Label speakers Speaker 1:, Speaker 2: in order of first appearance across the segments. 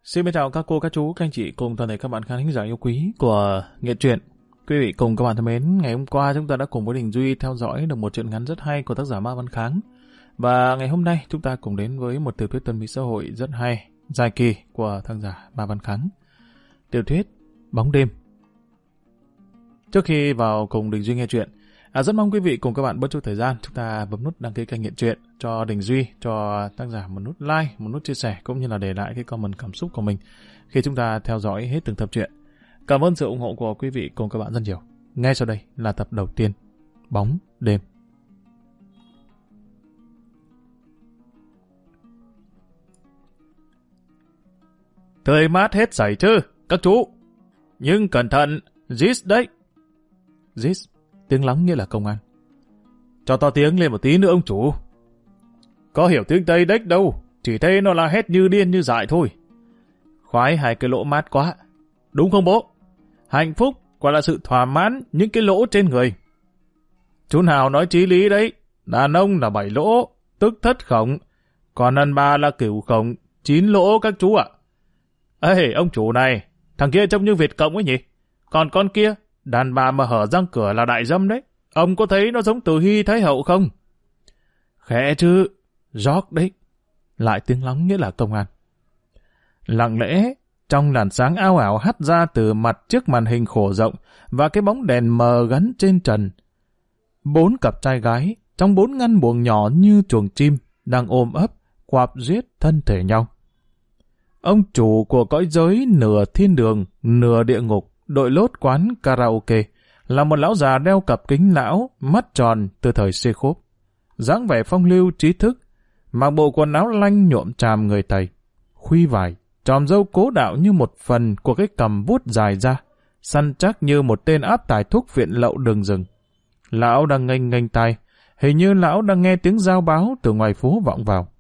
Speaker 1: Xin chào các cô, các chú, các anh chị cùng toàn thể các bạn khán thính giả yêu quý của Nghệ Truyện. Quý vị cùng các bạn thân mến, ngày hôm qua chúng ta đã cùng với Đình Duy theo dõi được một truyện ngắn rất hay của tác giả Ma Văn Kháng. Và ngày hôm nay chúng ta cùng đến với một tiểu thuyết tâm lý xã hội rất hay, dài kỳ của tác giả Ma Văn Kháng. Tiểu thuyết Bóng Đêm. Trước khi vào cùng Đình Duy nghe chuyện, rất mong quý vị cùng các bạn bớt chút thời gian, chúng ta bấm nút đăng ký kênh Nghệ Truyện cho Đình Duy, cho tác giả một nút like, một nút chia sẻ cũng như là để lại cái comment cảm xúc của mình khi chúng ta theo dõi hết từng tập truyện. Cảm ơn sự ủng hộ của quý vị cùng các bạn rất nhiều. Ngay sau đây là tập đầu tiên, Bóng Đêm. Thời mát hết sảy chứ, các chú. Nhưng cẩn thận, Zis đấy. Zis, tiếng lóng nghĩa là công an. Cho to tiếng lên một tí nữa ông chủ. Có hiểu tiếng Tây đếch đâu, chỉ thấy nó la hét như điên như dại thôi. Khoái hai cái lỗ mát quá. Đúng không bố? Hạnh phúc quả là sự thỏa mãn những cái lỗ trên người. Chú nào nói chí lý đấy, đàn ông là 7 lỗ, tức thất khổng, còn đàn bà là cửu khổng, 9 lỗ các chú ạ. Ê, ông chủ này, thằng kia trông như Việt Cộng ấy nhỉ? Còn con kia, đàn bà mà hở răng cửa là đại dâm đấy. Ông có thấy nó giống Từ Hy Thái Hậu không? Khẽ chứ, George đấy. Lại tiếng lóng nghĩa là công an. Lặng lẽ, trong làn sáng ao ảo hắt ra từ mặt chiếc màn hình khổ rộng và cái bóng đèn mờ gắn trên trần. 4 cặp trai gái, trong 4 ngăn buồng nhỏ như chuồng chim, đang ôm ấp, quạp giết thân thể nhau. Ông chủ của cõi giới nửa thiên đường, nửa địa ngục, đội lốt quán karaoke, là một lão già đeo cặp kính lão, mắt tròn từ thời xê khốp. Dáng vẻ phong lưu trí thức, mặc bộ quần áo lanh nhuộm tràm người Tây. Khuy vải, tròm râu cố đạo như một phần của cái cằm vuốt dài ra, săn chắc như một tên áp tải thuốc viện lậu đường rừng. Lão đang nghênh tai, hình như lão đang nghe tiếng giao báo từ ngoài phố vọng vào.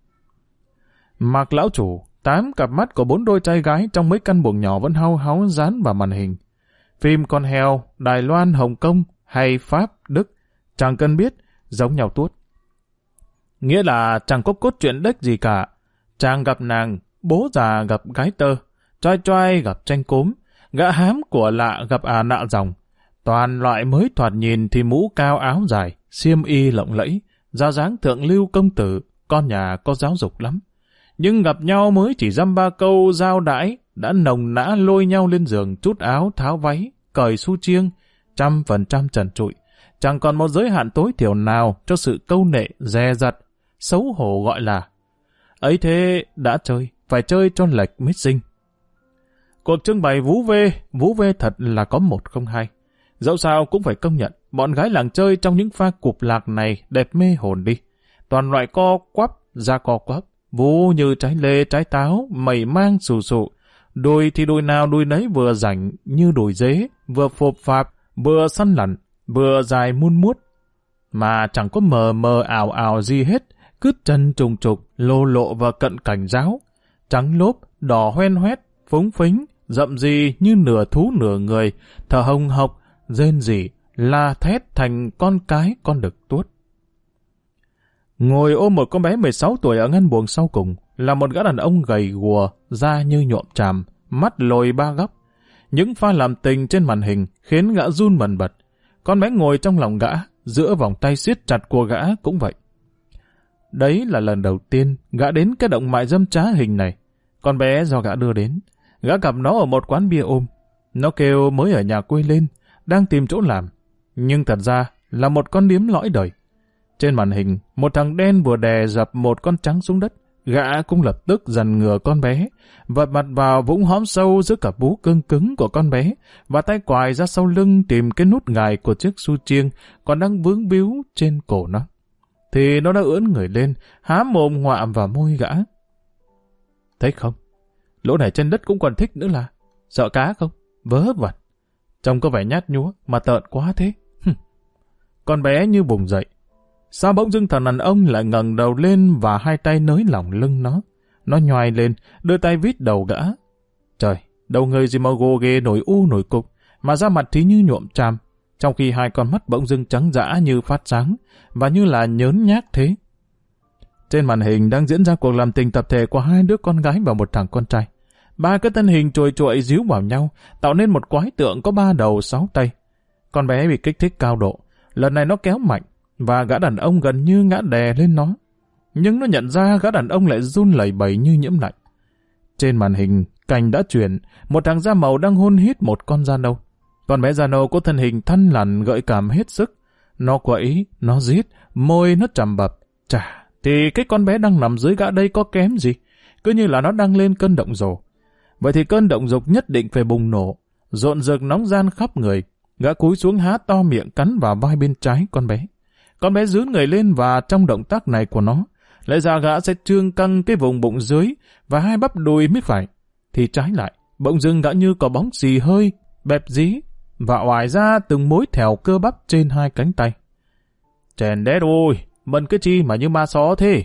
Speaker 1: Mặc lão chủ, 8 cặp mắt của 4 đôi trai gái trong mấy căn buồng nhỏ vẫn hau háu dán vào màn hình. Phim con heo, Đài Loan, Hồng Kông hay Pháp, Đức, chẳng cần biết, giống nhau tuốt. Nghĩa là chẳng có cốt truyện đếch gì cả. Chàng gặp nàng, bố già gặp gái tơ, trai trai gặp tranh cốm, gã hám của lạ gặp nạ dòng. Toàn loại mới thoạt nhìn thì mũ cao áo dài, xiêm y lộng lẫy, ra dáng thượng lưu công tử, con nhà có giáo dục lắm. Nhưng gặp nhau mới chỉ dăm ba câu giao đãi, đã nồng nã lôi nhau lên giường trút áo tháo váy, cởi xu chiêng, 100% trần trụi. Chẳng còn một giới hạn tối thiểu nào cho sự câu nệ, dè dặt, xấu hổ gọi là. Ấy thế đã chơi, phải chơi cho lệch mới sinh. Cuộc trưng bày vú vê thật là có 102. Dẫu sao cũng phải công nhận, bọn gái làng chơi trong những pha cụp lạc này đẹp mê hồn đi. Toàn loại co quắp, da co quắp, vú như trái lê, trái táo, mẩy mang xù xụ. Đùi thì đùi nào đùi nấy vừa rảnh như đùi dế, vừa phộp phạp, vừa săn lặn, vừa dài muôn muốt. Mà chẳng có mờ mờ ảo ảo gì hết, cứ chân trùng trục, lô lộ và cận cảnh giáo. Trắng lốp, đỏ hoen hoét, phúng phính, rậm gì như nửa thú nửa người, thở hồng hộc, rên rỉ, la thét thành con cái con đực tuốt. Ngồi ôm một con bé 16 tuổi ở ngăn buồng sau cùng là một gã đàn ông gầy guò, da như nhuộm tràm, mắt lồi 3 góc. Những pha làm tình trên màn hình khiến gã run bần bật. Con bé ngồi trong lòng gã, giữa vòng tay siết chặt của gã cũng vậy. Đấy là lần đầu tiên gã đến cái động mại dâm trá hình này. Con bé do gã đưa đến. Gã gặp nó ở một quán bia ôm. Nó kêu mới ở nhà quê lên, đang tìm chỗ làm. Nhưng thật ra là một con điếm lõi đời. Trên màn hình, một thằng đen vừa đè dập một con trắng xuống đất. Gã cũng lập tức dằn ngừa con bé, vật mặt vào vũng hõm sâu giữa cặp vú cứng cứng của con bé, và tay quài ra sau lưng tìm cái nút gài của chiếc xu chiêng còn đang vướng víu trên cổ nó. Thì nó đã ưỡn người lên, há mồm ngoạ vào môi gã. Thấy không? Lỗ này trên đất cũng còn thích nữa là. Sợ cá không? Vớ vẩn. Trông có vẻ nhát nhúa mà tợn quá thế. Con bé như vùng dậy. Sao bỗng dưng thằng đàn ông lại ngẩng đầu lên và hai tay nới lỏng lưng nó. Nó nhoài lên, đưa tay vít đầu gã. Trời, đầu người gì mà gồ ghề nổi u nổi cục, mà da mặt thì như nhuộm tràm, trong khi hai con mắt bỗng dưng trắng dã như phát sáng, và như là nhớn nhác thế. Trên màn hình đang diễn ra cuộc làm tình tập thể của 2 đứa con gái và một thằng con trai. ba cái thân hình chồi chuội díu vào nhau, tạo nên một quái tượng có 3 đầu 6 tay. Con bé bị kích thích cao độ, lần này nó kéo mạnh, và gã đàn ông gần như ngã đè lên nó. Nhưng nó nhận ra gã đàn ông lại run lẩy bẩy như nhiễm lạnh. Trên màn hình, cảnh đã chuyển, một thằng da màu đang hôn hít một con da nâu. Con bé da nâu có thân hình thăn lằn gợi cảm hết sức. Nó quẫy, nó rít, môi nó trầm bập. Chà, thì cái con bé đang nằm dưới gã đây có kém gì? Cứ như là nó đang lên cơn động rồ. Vậy thì cơn động dục nhất định phải bùng nổ, rộn rợn nóng gian khắp người. Gã cúi xuống há to miệng cắn vào vai bên trái con bé. Con bé rướn người lên và trong động tác này của nó, lẽ ra gã sẽ trương căng cái vùng bụng dưới và 2 bắp đùi mới phải. Thì trái lại, bỗng dưng gã như có bóng xì hơi, bẹp dí và oải ra từng mối thèo cơ bắp trên 2 cánh tay. Chèn đét ôi, mần cái chi mà như ma só thế.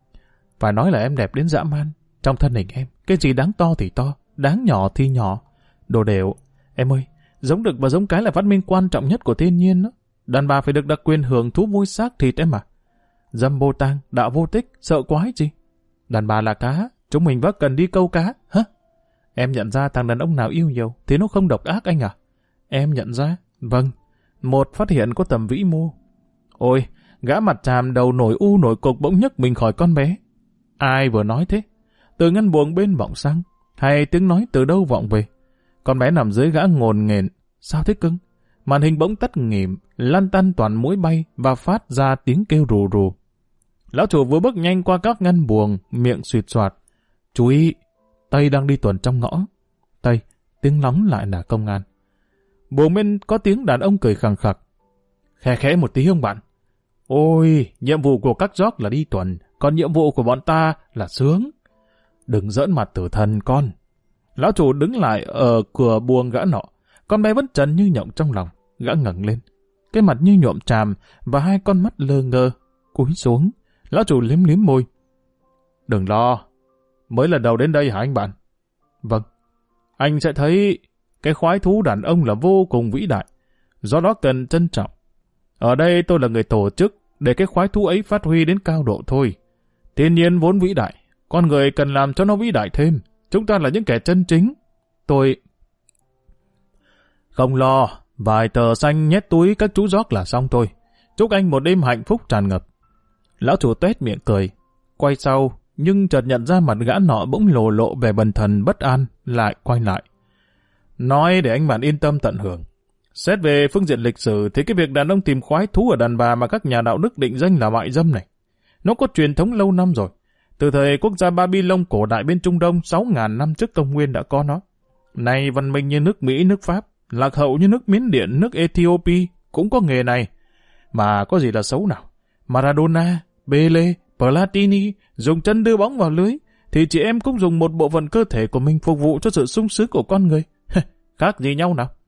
Speaker 1: Phải nói là em đẹp đến dã man. Trong thân hình em, cái gì đáng to thì to, đáng nhỏ thì nhỏ. Đồ đều. Em ơi, giống đực và giống cái là phát minh quan trọng nhất của thiên nhiên đó. Đàn bà phải được đặc quyền hưởng thú vui xác thịt em à. Dâm bô tang, đạo vô tích, sợ quái gì. Đàn bà là cá, chúng mình vẫn cần đi câu cá, hả? Em nhận ra thằng đàn ông nào yêu nhiều thì nó không độc ác anh à? Em nhận ra, vâng, một phát hiện có tầm vĩ mô. Ôi, gã mặt tràm đầu nổi u nổi cục bỗng nhấc mình khỏi con bé. Ai vừa nói thế? Từ ngăn buồng bên vọng sang, hay tiếng nói từ đâu vọng về? Con bé nằm dưới gã ngồn nghền. Sao thế cưng? Màn hình bỗng tắt nghỉm, lăn tăn toàn mũi bay và phát ra tiếng kêu rù rù. Lão chủ vừa bước nhanh qua các ngăn buồng, miệng suýt soạt. Chú ý, Tây đang đi tuần trong ngõ. Tây, tiếng lóng lại là công an. Buồng bên có tiếng đàn ông cười khằng khặc. Khẽ khẽ một tí không bạn? Ôi, nhiệm vụ của các gióc là đi tuần, còn nhiệm vụ của bọn ta là sướng. Đừng giỡn mặt tử thần con. Lão chủ đứng lại ở cửa buồng gã nọ. Con bé vẫn trần như nhộng trong lòng. Gã ngẩng lên, cái mặt như nhuộm tràm và 2 con mắt lơ ngơ. Cúi xuống, lão chủ liếm liếm môi. Đừng lo, mới lần đầu đến đây hả anh bạn? Vâng, anh sẽ thấy cái khoái thú đàn ông là vô cùng vĩ đại, do đó cần trân trọng. Ở đây tôi là người tổ chức để cái khoái thú ấy phát huy đến cao độ thôi. Thiên nhiên vốn vĩ đại, con người cần làm cho nó vĩ đại thêm. Chúng ta là những kẻ chân chính. Tôi... Không lo, vài tờ xanh nhét túi các chú gióc là xong thôi. Chúc anh một đêm hạnh phúc tràn ngập. Lão chủ tuét miệng cười, quay sau, nhưng chợt nhận ra mặt gã nọ bỗng lộ lộ vẻ bần thần bất an, lại quay lại. Nói để anh bạn yên tâm tận hưởng. Xét về phương diện lịch sử thì cái việc đàn ông tìm khoái thú ở đàn bà mà các nhà đạo đức định danh là mại dâm này, nó có truyền thống lâu năm rồi. Từ thời quốc gia Babylon cổ đại bên Trung Đông 6.000 năm trước công nguyên đã có nó. Nay văn minh như nước Mỹ, nước Pháp, lạc hậu như nước Miến Điện, nước Ethiopia cũng có nghề này. Mà có gì là xấu nào? Maradona, Pele, Platini dùng chân đưa bóng vào lưới, thì chị em cũng dùng một bộ phận cơ thể của mình phục vụ cho sự sung sướng của con người. Khác gì nhau nào?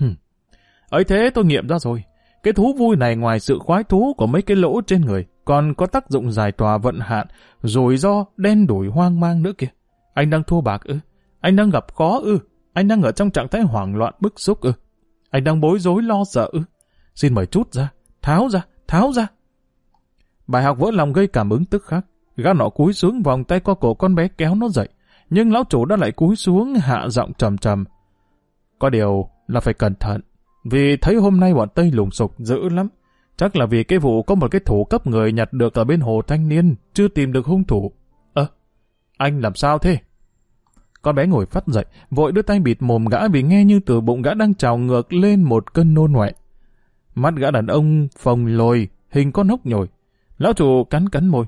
Speaker 1: Ấy thế tôi nghiệm ra rồi. Cái thú vui này ngoài sự khoái thú của mấy cái lỗ trên người, còn có tác dụng giải tỏa vận hạn, rủi ro, đen đủi hoang mang nữa kìa. Anh đang thua bạc ư? Anh đang gặp khó ư? Anh đang ở trong trạng thái hoảng loạn bức xúc ư? Anh đang bối rối lo sợ ư? Xin mời trút ra, tháo ra, tháo ra. Bài học vỡ lòng gây cảm ứng tức khắc. Gã nọ cúi xuống vòng tay qua cổ con bé kéo nó dậy, nhưng lão chủ đã lại cúi xuống hạ giọng trầm trầm. Có điều là phải cẩn thận, vì thấy hôm nay bọn Tây lùng sục dữ lắm. Chắc là vì cái vụ có một cái thủ cấp người nhặt được ở bên hồ Thanh Niên, chưa tìm được hung thủ. Anh làm sao thế? Con bé ngồi phắt dậy, vội đưa tay bịt mồm gã vì nghe như từ bụng gã đang trào ngược lên một cơn nôn ngoẹ. Mắt gã đàn ông phồng lồi, hình con hốc nhồi. Lão chủ cắn cắn môi.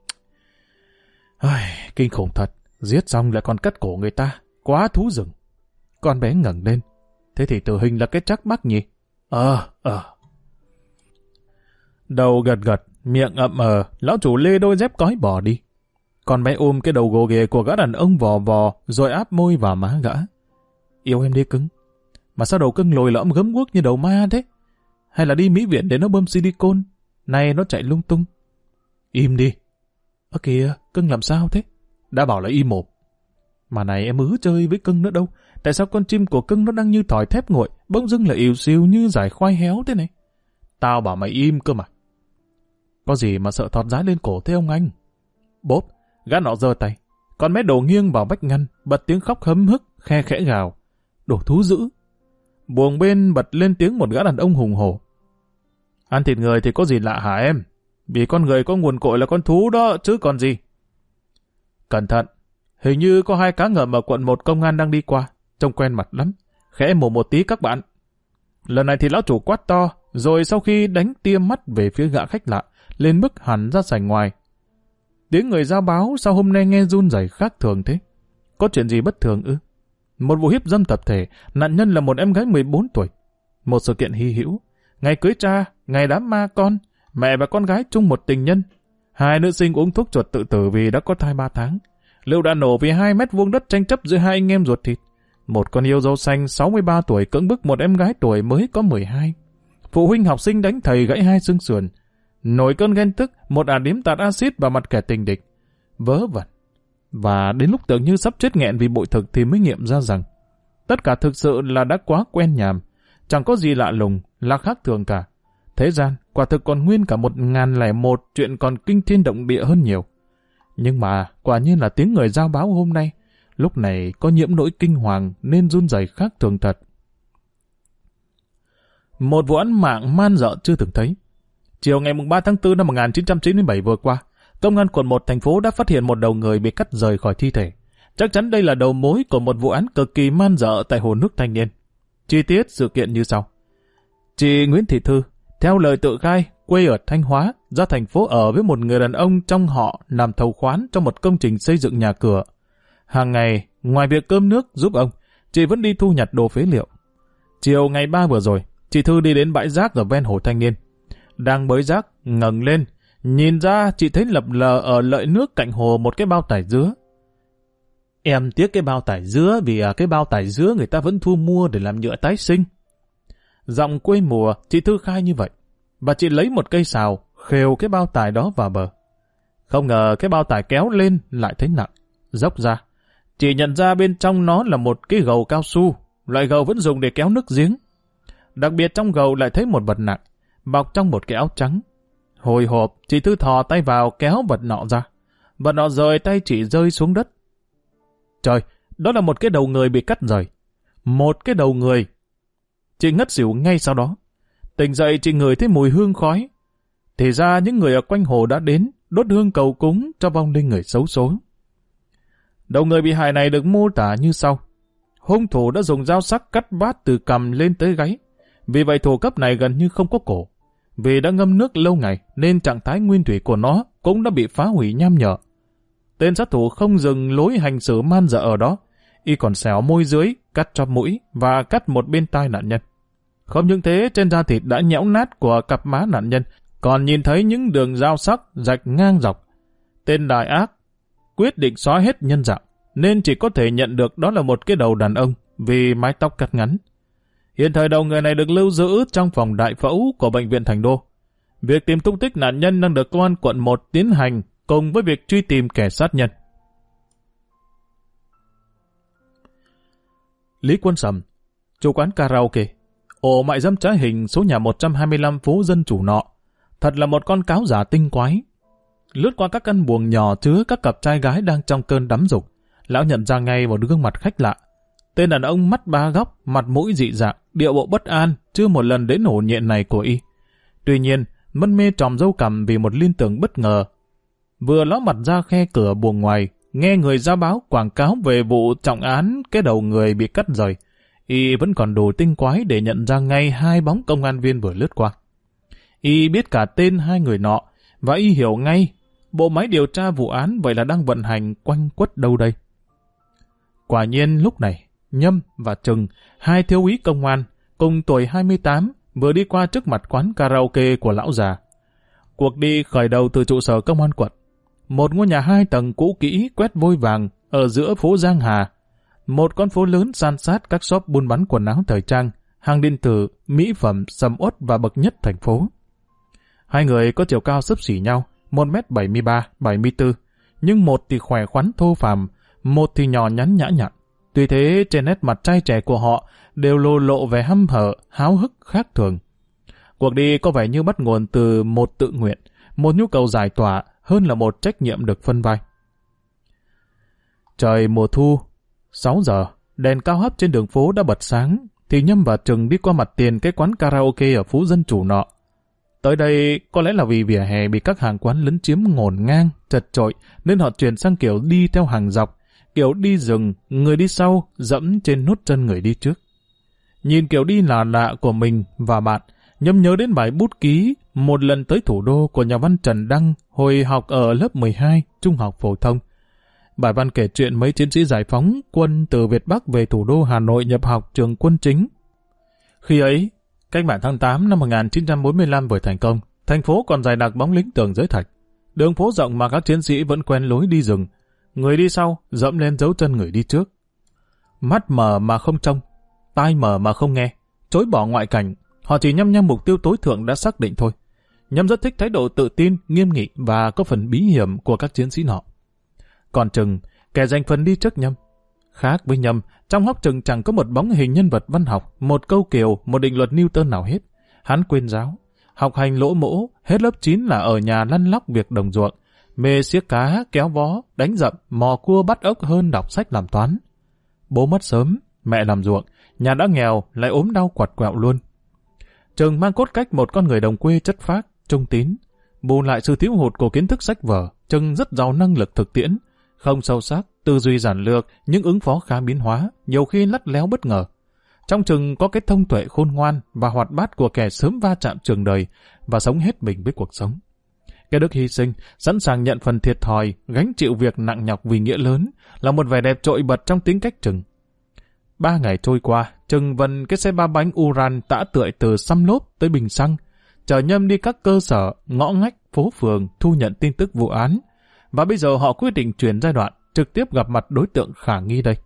Speaker 1: Kinh khủng thật, giết xong lại còn cắt cổ người ta, quá thú rừng. Con bé ngẩng lên. Thế thì tử hình là cái chắc mắc nhỉ? Đầu gật gật, miệng ậm lão chủ lê đôi dép cói bỏ đi. Con bé ôm cái đầu gồ ghề của gã đàn ông vò vò, rồi áp môi vào má gã. Yêu em đi cưng. Mà sao đầu cưng lồi lõm gấm guốc như đầu ma thế? Hay là đi mỹ viện để nó bơm silicone? Này nó chạy lung tung. Im đi. Kìa, cưng làm sao thế? Đã bảo là im mồm. Mà này em chơi với cưng nữa đâu. Tại sao con chim của cưng nó đang như thỏi thép nguội, bỗng dưng là ỉu xìu như giải khoai héo thế này? Tao bảo mày im cơ mà. Có gì mà sợ thọt giá lên cổ thế ông anh? Bốp, gã nọ giơ tay. Con bé đổ nghiêng vào vách ngăn, bật tiếng khóc hấm hức, khe khẽ gào. Đồ thú dữ. Buồng bên bật lên tiếng một gã đàn ông hùng hổ. Ăn thịt người thì có gì lạ hả em? Vì con người có nguồn cội là con thú đó chứ còn gì. Cẩn thận, hình như có 2 cá ngợm ở quận 1 công an đang đi qua, trông quen mặt lắm. Khẽ mồm một tí các bạn. Lần này thì lão chủ quát to, rồi sau khi đánh tia mắt về phía gã khách lạ, lên bước hẳn ra sảnh ngoài. Tiếng người giao báo sao hôm nay nghe run rẩy khác thường thế? Có chuyện gì bất thường ư? Một vụ hiếp dâm tập thể, nạn nhân là một em gái 14 tuổi. Một sự kiện hy hữu, ngày cưới cha, ngày đám ma con, mẹ và con gái chung một tình nhân. 2 nữ sinh uống thuốc chuột tự tử vì đã có thai 3 tháng. Lựu đạn nổ vì 2 mét vuông đất tranh chấp giữa 2 anh em ruột thịt. Một con yêu dâu xanh 63 tuổi cưỡng bức một em gái tuổi mới có 12. Phụ huynh học sinh đánh thầy gãy 2 xương sườn. Nổi cơn ghen tức, một ả điếm tạt axit vào mặt kẻ tình địch. Vớ vẩn. Và đến lúc tưởng như sắp chết nghẹn vì bội thực thì mới nghiệm ra rằng tất cả thực sự là đã quá quen nhàm. Chẳng có gì lạ lùng, là khác thường cả. Thế gian, quả thực còn nguyên cả 1001 chuyện còn kinh thiên động địa hơn nhiều. Nhưng mà, quả nhiên là tiếng người giao báo hôm nay, lúc này có nhiễm nỗi kinh hoàng nên run rẩy khác thường thật. Một vụ án mạng man rợ chưa từng thấy. Chiều ngày 3 tháng 4 năm 1997 vừa qua, Công an quận 1 thành phố đã phát hiện một đầu người bị cắt rời khỏi thi thể. Chắc chắn đây là đầu mối của một vụ án cực kỳ man rợ tại Hồ Nước Thanh Niên. Chi tiết sự kiện như sau. Chị Nguyễn Thị Thư, theo lời tự khai, quê ở Thanh Hóa, ra thành phố ở với một người đàn ông trong họ làm thầu khoán trong một công trình xây dựng nhà cửa. Hàng ngày, ngoài việc cơm nước giúp ông, chị vẫn đi thu nhặt đồ phế liệu. Chiều ngày 3 vừa rồi, chị Thư đi đến bãi rác ở ven Hồ Thanh Niên. Đang bới rác, ngẩng lên, nhìn ra chị thấy lập lờ ở lợi nước cạnh hồ một cái bao tải dứa. Em tiếc cái bao tải dứa vì cái bao tải dứa người ta vẫn thu mua để làm nhựa tái sinh. Giọng quê mùa, chị Thư khai như vậy. Và chị lấy một cây sào, khều cái bao tải đó vào bờ. Không ngờ cái bao tải kéo lên lại thấy nặng, dốc ra. Chị nhận ra bên trong nó là một cái gầu cao su, loại gầu vẫn dùng để kéo nước giếng. Đặc biệt trong gầu lại thấy một vật nặng, bọc trong một cái áo trắng. Hồi hộp, chị Thư thò tay vào kéo vật nọ ra. Vật nọ rời tay chị rơi xuống đất. Trời, đó là một cái đầu người bị cắt rời. Một cái đầu người. Chị ngất xỉu ngay sau đó. Tỉnh dậy chị ngửi thấy mùi hương khói. Thì ra những người ở quanh hồ đã đến đốt hương cầu cúng cho vong linh người xấu số. Đầu người bị hại này được mô tả như sau. Hung thủ đã dùng dao sắc cắt vát từ cằm lên tới gáy. Vì vậy thủ cấp này gần như không có cổ. Vì đã ngâm nước lâu ngày nên trạng thái nguyên thủy của nó cũng đã bị phá hủy nham nhở. Tên sát thủ không dừng lối hành xử man dợ ở đó. Y còn xẻo môi dưới, cắt chóp mũi và cắt một bên tai nạn nhân. Không những thế, trên da thịt đã nhẽo nát của cặp má nạn nhân, còn nhìn thấy những đường dao sắc rạch ngang dọc. Tên đại ác quyết định xóa hết nhân dạng, nên chỉ có thể nhận được đó là một cái đầu đàn ông vì mái tóc cắt ngắn. Hiện thời đầu người này được lưu giữ trong phòng đại phẫu của Bệnh viện Thành Đô. Việc tìm tung tích nạn nhân đang được Công an quận 1 tiến hành cùng với việc truy tìm kẻ sát nhân. Lý Quân Sầm, chủ quán karaoke, ổ mại dâm trá hình số nhà 125 phố Dân Chủ nọ, thật là một con cáo giả tinh quái. Lướt qua các căn buồng nhỏ chứa các cặp trai gái đang trong cơn đắm dục, lão nhận ra ngay một gương mặt khách lạ. Tên đàn ông mắt ba góc, mặt mũi dị dạng, điệu bộ bất an, chưa một lần đến hổ nhện này của y. Tuy nhiên, mân mê tròm râu cằm vì một liên tưởng bất ngờ. Vừa ló mặt ra khe cửa buồng ngoài, nghe người giao báo quảng cáo về vụ trọng án cái đầu người bị cắt rời, y vẫn còn đủ tinh quái để nhận ra ngay 2 bóng công an viên vừa lướt qua. Y biết cả tên 2 người nọ, và y hiểu ngay bộ máy điều tra vụ án vậy là đang vận hành quanh quất đâu đây. Quả nhiên lúc này, Nhâm và Trừng, 2 thiếu úy công an, cùng tuổi 28, vừa đi qua trước mặt quán karaoke của lão già. Cuộc đi khởi đầu từ trụ sở công an quận. Một ngôi nhà 2 tầng cũ kỹ quét vôi vàng ở giữa phố Giang Hà. Một con phố lớn san sát các shop buôn bán quần áo thời trang, hàng điện tử, mỹ phẩm, sầm uất và bậc nhất thành phố. 2 người có chiều cao xấp xỉ nhau, 1m73-74, nhưng một thì khỏe khoắn thô phàm, một thì nhỏ nhắn nhã nhặn. Tuy thế, trên nét mặt trai trẻ của họ đều lộ vẻ hăm hở, háo hức khác thường. Cuộc đi có vẻ như bắt nguồn từ một tự nguyện, một nhu cầu giải tỏa hơn là một trách nhiệm được phân vai. Trời mùa thu, 6 giờ, đèn cao hấp trên đường phố đã bật sáng, thì Nhâm và Trừng đi qua mặt tiền cái quán karaoke ở phố dân chủ nọ. Tới đây có lẽ là vì vỉa hè bị các hàng quán lấn chiếm ngổn ngang, chật chội, nên họ chuyển sang kiểu đi theo hàng dọc, kiểu đi rừng, người đi sau, dẫm trên nốt chân người đi trước. Nhìn kiểu đi lạ của mình và bạn, Nhâm nhớ đến bài bút ký Một lần tới thủ đô của nhà văn Trần Đăng hồi học ở lớp 12, trung học phổ thông. Bài văn kể chuyện mấy chiến sĩ giải phóng quân từ Việt Bắc về thủ đô Hà Nội nhập học trường quân chính. Khi ấy, cách mạng tháng 8 năm 1945 vừa thành công, thành phố còn dày đặc bóng lính tường giới thạch. Đường phố rộng mà các chiến sĩ vẫn quen lối đi rừng. Người đi sau dẫm lên dấu chân người đi trước. Mắt mở mà không trông, tai mở mà không nghe, chối bỏ ngoại cảnh, họ chỉ nhăm nhăm mục tiêu tối thượng đã xác định thôi. Nhâm rất thích thái độ tự tin, nghiêm nghị và có phần bí hiểm của các chiến sĩ nọ. Còn Trừng, kẻ giành phần đi trước Nhâm. Khác với Nhâm, trong hốc Trừng chẳng có một bóng hình nhân vật văn học, một câu kiều, một định luật Newton nào hết. Hắn quên giáo, học hành lỗ mỗ, hết lớp 9 là ở nhà lăn lóc việc đồng ruộng, mê xiếc cá, kéo vó, đánh dậm, mò cua bắt ốc hơn đọc sách làm toán. Bố mất sớm, mẹ làm ruộng, nhà đã nghèo, lại ốm đau quặt quẹo luôn. Trừng mang cốt cách một con người đồng quê chất phác, trung tín. Bù lại sự thiếu hụt của kiến thức sách vở, Trừng rất giàu năng lực thực tiễn, không sâu sắc, tư duy giản lược, nhưng ứng phó khá biến hóa, nhiều khi lắt léo bất ngờ. Trong Trừng có cái thông tuệ khôn ngoan và hoạt bát của kẻ sớm va chạm trường đời và sống hết mình với cuộc sống. Cái đức hy sinh, sẵn sàng nhận phần thiệt thòi, gánh chịu việc nặng nhọc vì nghĩa lớn, là một vẻ đẹp trội bật trong tính cách Trừng. 3 ngày trôi qua, Trừng vần cái xe 3 bánh Uran tã tưởi từ Xăm Lốp tới Bình Xăng, chở Nhâm đi các cơ sở, ngõ ngách, phố phường thu nhận tin tức vụ án. Và bây giờ họ quyết định chuyển giai đoạn, trực tiếp gặp mặt đối tượng khả nghi đây.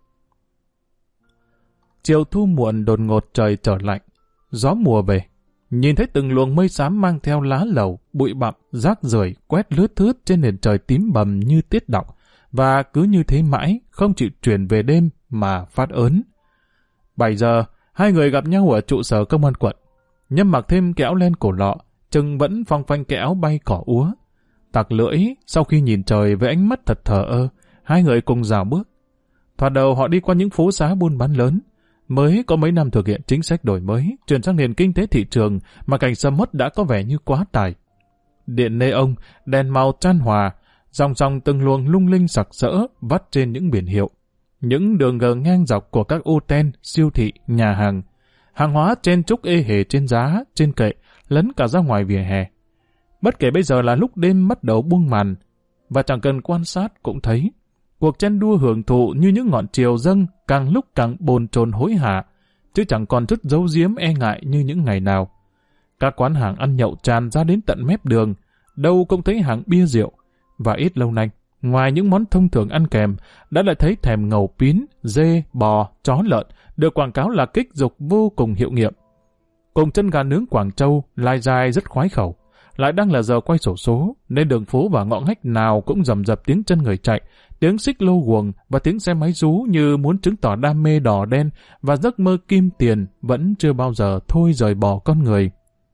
Speaker 1: Chiều thu muộn đột ngột trời trở lạnh, gió mùa về. Nhìn thấy từng luồng mây xám mang theo lá lầu, bụi bặm, rác rưởi quét lướt thướt trên nền trời tím bầm như tiết đọng, và cứ như thế mãi, không chịu chuyển về đêm mà phát ớn. 7 giờ, hai người gặp nhau ở trụ sở công an quận. Nhâm mặc thêm cái áo len cổ lọ, Trừng vẫn phong phanh cái áo bay cỏ úa. Tặc lưỡi, sau khi nhìn trời với ánh mắt thật thờ ơ, hai người cùng rào bước. Thoạt đầu họ đi qua những phố xá buôn bán lớn. Mới có mấy năm thực hiện chính sách đổi mới, chuyển sang nền kinh tế thị trường mà cảnh sầm uất đã có vẻ như quá tải. Điện neon, đèn màu chan hòa, dòng dòng từng luồng lung linh sặc sỡ vắt trên những biển hiệu. Những đường gờ ngang dọc của các ô ten, siêu thị, nhà hàng. Hàng hóa chen chúc ê hề trên giá, trên kệ, lấn cả ra ngoài vỉa hè. Bất kể bây giờ là lúc đêm bắt đầu buông màn, và chẳng cần quan sát cũng thấy, cuộc chen đua hưởng thụ như những ngọn triều dâng càng lúc càng bồn chồn hối hả, chứ chẳng còn chút giấu giếm e ngại như những ngày nào. Các quán hàng ăn nhậu tràn ra đến tận mép đường, đâu cũng thấy hàng bia rượu, và ít lâu nay, ngoài những món thông thường ăn kèm, đã lại thấy thèm ngầu pín, dê, bò, chó lợn, được quảng cáo là kích dục vô cùng hiệu nghiệm. Cùng chân gà nướng Quảng Châu, lai dai rất khoái khẩu. Lại đang là giờ quay xổ số, nên đường phố và ngõ ngách nào cũng rầm rập tiếng chân người chạy, tiếng xích lô guồng và tiếng xe máy rú như muốn chứng tỏ đam mê đỏ đen và giấc mơ kim tiền vẫn chưa bao giờ thôi rời bỏ con người.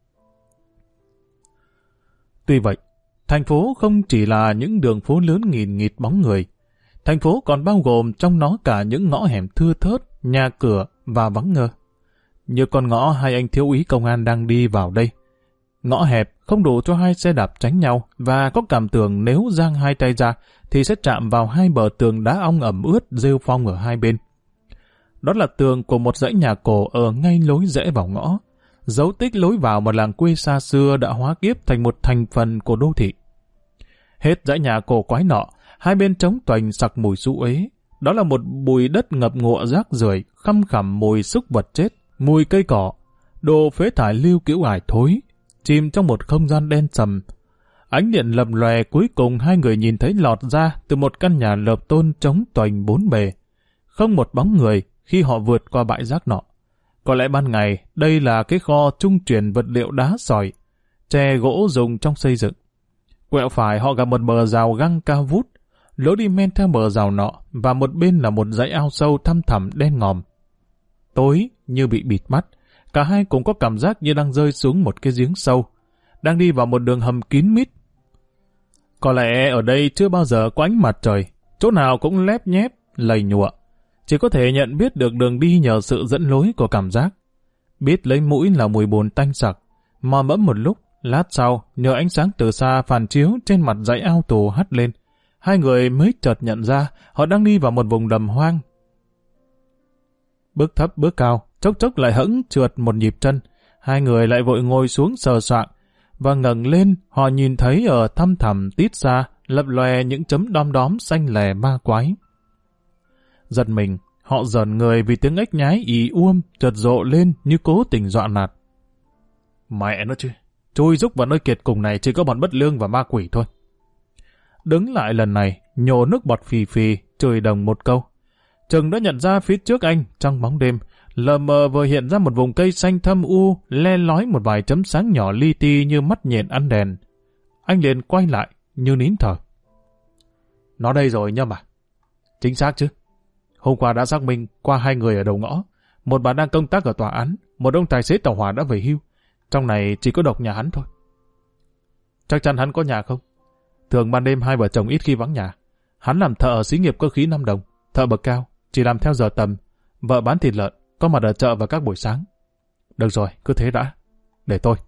Speaker 1: Tuy vậy, thành phố không chỉ là những đường phố lớn nghìn nghịt bóng người. Thành phố còn bao gồm trong nó cả những ngõ hẻm thưa thớt, nhà cửa và vắng ngơ. Như con ngõ hai anh thiếu úy công an đang đi vào đây. Ngõ hẹp không đủ cho hai xe đạp tránh nhau và có cảm tưởng nếu giang hai tay ra thì sẽ chạm vào hai bờ tường đá ong ẩm ướt rêu phong ở hai bên. Đó là tường của một dãy nhà cổ ở ngay lối rẽ vào ngõ, dấu tích lối vào một làng quê xa xưa đã hóa kiếp thành một thành phần của đô thị. Hết dãy nhà cổ quái nọ, hai bên trống toành sặc mùi xú uế. Đó là một bụi đất ngập ngụa rác rưởi, khăm khẳm mùi súc vật chết, mùi cây cỏ, đồ phế thải lưu cữu ải thối, chìm trong một không gian đen sầm. Ánh điện lập lòe cuối cùng hai người nhìn thấy lọt ra từ một căn nhà lợp tôn trống toành bốn bề. Không một bóng người khi họ vượt qua bãi rác nọ. Có lẽ ban ngày đây là cái kho trung chuyển vật liệu đá sỏi, tre gỗ dùng trong xây dựng. Quẹo phải họ gặp một bờ rào găng cao vút, lối đi men theo bờ rào nọ và một bên là một dãy ao sâu thăm thẳm đen ngòm. Tối như bị bịt mắt, cả hai cũng có cảm giác như đang rơi xuống một cái giếng sâu, đang đi vào một đường hầm kín mít. Có lẽ ở đây chưa bao giờ có ánh mặt trời, chỗ nào cũng lép nhép, lầy nhụa. Chỉ có thể nhận biết được đường đi nhờ sự dẫn lối của cảm giác. Biết lấy mũi là mùi bùn tanh sặc, mò mẫm một lúc, lát sau nhờ ánh sáng từ xa phản chiếu trên mặt dãy ao tù hắt lên. Hai người mới chợt nhận ra họ đang đi vào một vùng đầm hoang. Bước thấp bước cao, chốc chốc lại hẫng trượt một nhịp chân. Hai người lại vội ngồi xuống sờ soạng, và ngẩng lên họ nhìn thấy ở thăm thẳm tít xa lập lòe những chấm đom đóm xanh lè ma quái. Giật mình, họ giờn người vì tiếng ếch nhái ì chợt rộ lên như cố tình dọa nạt. Mẹ nó chứ, chui rúc vào nơi kiệt cùng này chỉ có bọn bất lương và ma quỷ thôi. Đứng lại lần này, nhổ nước bọt phì phì, chửi đồng một câu. Trừng đã nhận ra phía trước anh, trong bóng đêm, lờ mờ vừa hiện ra một vùng cây xanh thâm u, le lói một vài chấm sáng nhỏ li ti như mắt nhện ăn đèn. Anh liền quay lại, như nín thở. Nó đây rồi Nhâm à? Chính xác chứ. Hôm qua đã xác minh qua hai người ở đầu ngõ. Một bà đang công tác ở tòa án, một ông tài xế tàu hỏa đã về hưu. Trong này chỉ có độc nhà hắn thôi. Chắc chắn hắn có nhà không? Thường ban đêm hai vợ chồng ít khi vắng nhà. Hắn làm thợ ở xí nghiệp cơ khí 5 đồng, thợ bậc cao, chỉ làm theo giờ tầm. Vợ bán thịt lợn, có mặt ở chợ vào các buổi sáng. Được rồi, cứ thế đã. Để tôi.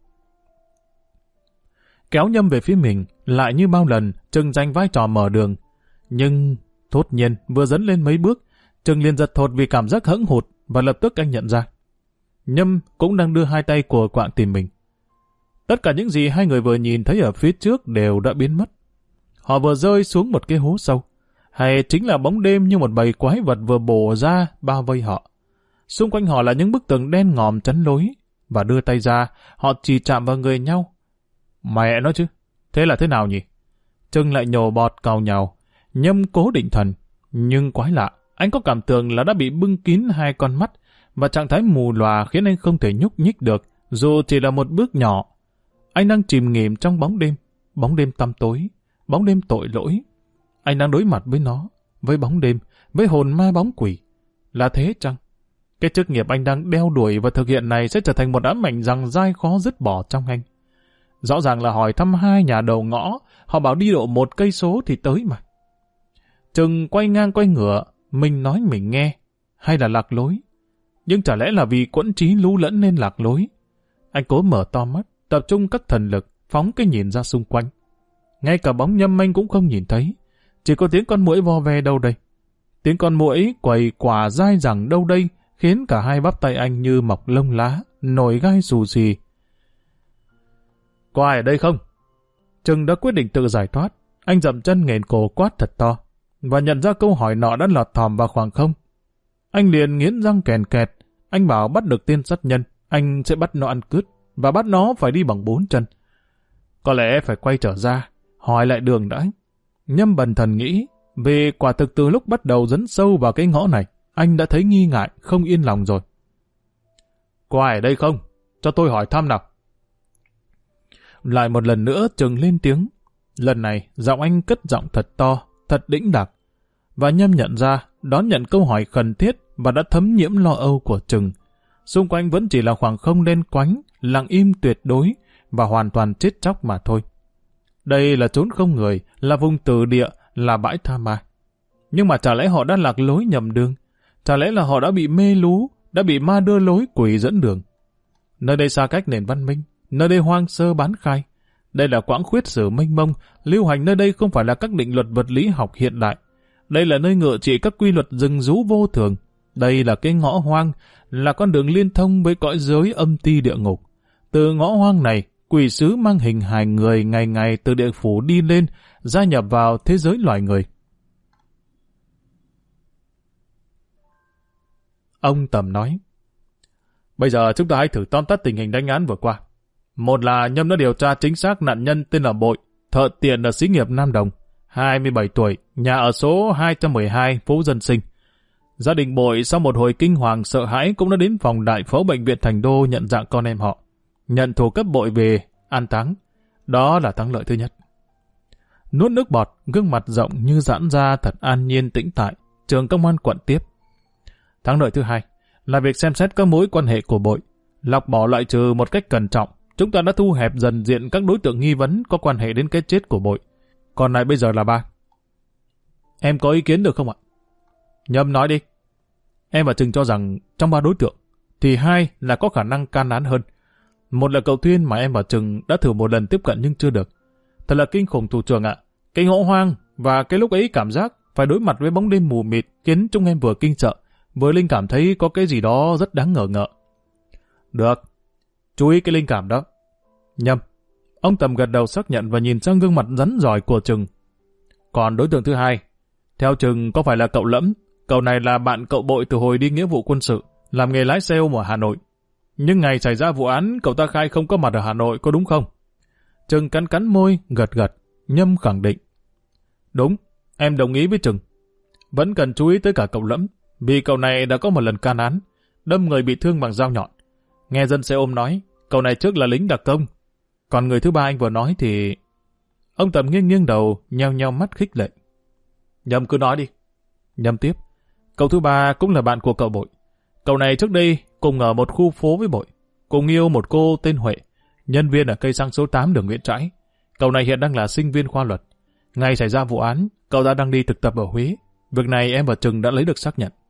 Speaker 1: Kéo Nhâm về phía mình, lại như bao lần, Trừng giành vai trò mở đường. Nhưng, thốt nhiên, vừa dẫn lên mấy bước, Trừng liền giật thột vì cảm giác hẫng hụt, và lập tức anh nhận ra. Nhâm cũng đang đưa hai tay của quạng tìm mình. Tất cả những gì hai người vừa nhìn thấy ở phía trước đều đã biến mất. Họ vừa rơi xuống một cái hố sâu, hay chính là bóng đêm như một bầy quái vật vừa bổ ra bao vây họ. Xung quanh họ là những bức tường đen ngòm chắn lối, và đưa tay ra, họ chỉ chạm vào người nhau. Mẹ nó chứ, thế là thế nào nhỉ? Trừng lại nhổ bọt cào nhào. Nhâm cố định thần, nhưng quái lạ, anh có cảm tưởng là đã bị bưng kín hai con mắt, và trạng thái mù lòa khiến anh không thể nhúc nhích được, dù chỉ là một bước nhỏ. Anh đang chìm nghỉm trong bóng đêm tăm tối, bóng đêm tội lỗi. Anh đang đối mặt với nó, với bóng đêm, với hồn ma bóng quỷ. Là thế chăng? Cái chức nghiệp anh đang đeo đuổi và thực hiện này sẽ trở thành một ám ảnh rằng dai khó dứt bỏ trong anh. Rõ ràng là hỏi thăm hai nhà đầu ngõ, họ bảo đi độ 1 cây số thì tới mà. Trừng quay ngang quay ngửa, mình nói mình nghe, hay là lạc lối? Nhưng chả lẽ là vì quẫn trí lú lẫn nên lạc lối? Anh cố mở to mắt, tập trung các thần lực, phóng cái nhìn ra xung quanh. Ngay cả bóng Nhâm anh cũng không nhìn thấy, chỉ có tiếng con muỗi vo ve đâu đây. Tiếng con muỗi quầy quả dai dẳng đâu đây, khiến cả hai bắp tay anh như mọc lông lá, nổi gai xù xì. Có ai ở đây không? Trừng đã quyết định tự giải thoát. Anh dậm chân nghền cổ quát thật to, và nhận ra câu hỏi nọ đã lọt thòm vào khoảng không. Anh liền nghiến răng kèn kẹt. Anh bảo bắt được tên sát nhân, anh sẽ bắt nó ăn cướp, và bắt nó phải đi bằng 4 chân. Có lẽ phải quay trở ra, hỏi lại đường đã. Nhâm bần thần nghĩ, vì quả thực từ lúc bắt đầu dấn sâu vào cái ngõ này, anh đã thấy nghi ngại, không yên lòng rồi. Có ai ở đây không? Cho tôi hỏi thăm nào. Lại một lần nữa Trừng lên tiếng. Lần này giọng anh cất giọng thật to, thật đĩnh đạc. Và Nhâm nhận ra, đón nhận câu hỏi khẩn thiết và đã thấm nhiễm lo âu của Trừng. Xung quanh vẫn chỉ là khoảng không đen quánh, lặng im tuyệt đối và hoàn toàn chết chóc mà thôi. Đây là chốn không người, là vùng tử địa, là bãi tha ma. Nhưng mà chả lẽ họ đã lạc lối nhầm đường? Chả lẽ là họ đã bị mê lú, đã bị ma đưa lối quỷ dẫn đường? Nơi đây xa cách nền văn minh, nơi đây hoang sơ bán khai. Đây là quãng khuyết sử mênh mông, lưu hành nơi đây không phải là các định luật vật lý học hiện đại. Đây là nơi ngự trị các quy luật rừng rú vô thường. Đây là cái ngõ hoang, là con đường liên thông với cõi giới âm ti địa ngục. Từ ngõ hoang này, quỷ sứ mang hình hài người ngày ngày từ địa phủ đi lên, gia nhập vào thế giới loài người. Ông Tầm nói, bây giờ chúng ta hãy thử tóm tắt tình hình đánh án vừa qua. Một là Nhâm đã điều tra chính xác nạn nhân tên là Bội, thợ tiện ở xí nghiệp Nam Đồng, 27 tuổi, nhà ở số 212 phố Dân Sinh. Gia đình Bội sau một hồi kinh hoàng sợ hãi cũng đã đến phòng đại phẫu bệnh viện Thành Đô nhận dạng con em họ, nhận thủ cấp Bội về an táng. Đó là thắng lợi thứ nhất. Nuốt nước bọt, gương mặt rộng như giãn ra thật an nhiên tĩnh tại, Trưởng công an quận tiếp. Thắng lợi thứ hai là việc xem xét các mối quan hệ của Bội, lọc bỏ loại trừ một cách cẩn trọng. Chúng ta đã thu hẹp dần diện các đối tượng nghi vấn có quan hệ đến cái chết của Bội. Còn lại bây giờ là 3. Em có ý kiến được không ạ? Nhâm nói đi. Em và Trừng cho rằng trong 3 đối tượng, thì 2 là có khả năng can án hơn. Một là cậu Thuyên mà em và Trừng đã thử một lần tiếp cận nhưng chưa được. Thật là kinh khủng thủ trưởng ạ. Cái ngõ hoang và cái lúc ấy cảm giác phải đối mặt với bóng đêm mù mịt khiến chúng em vừa kinh sợ, vừa linh cảm thấy có cái gì đó rất đáng ngờ ngợ. Được, chú ý cái linh cảm đó. Nhâm. Ông Tầm gật đầu xác nhận và nhìn sang gương mặt rắn rỏi của Trừng. Còn đối tượng thứ 2, theo Trừng có phải là cậu Lẫm? Cậu này là bạn cậu Bội từ hồi đi nghĩa vụ quân sự, làm nghề lái xe ôm ở Hà Nội. Nhưng ngày xảy ra vụ án, cậu ta khai không có mặt ở Hà Nội, có đúng không? Trừng cắn cắn môi, gật gật. Nhâm khẳng định. Đúng, em đồng ý với Trừng. Vẫn cần chú ý tới cả cậu Lẫm, vì cậu này đã có một lần can án, đâm người bị thương bằng dao nhọn. Nghe dân xe ôm nói, cậu này trước là lính đặc công. Còn người thứ 3 anh vừa nói thì... Ông Tầm nghiêng nghiêng đầu, nheo nheo mắt khích lệ. Nhâm cứ nói đi. Nhâm tiếp. Cậu thứ 3 cũng là bạn của cậu Bội. Cậu này trước đây cùng ở một khu phố với Bội, cùng yêu một cô tên Huệ, nhân viên ở cây xăng số 8 đường Nguyễn Trãi. Cậu này hiện đang là sinh viên khoa luật. Ngày xảy ra vụ án, cậu ta đang đi thực tập ở Huế. Việc này em và Trừng đã lấy được xác nhận.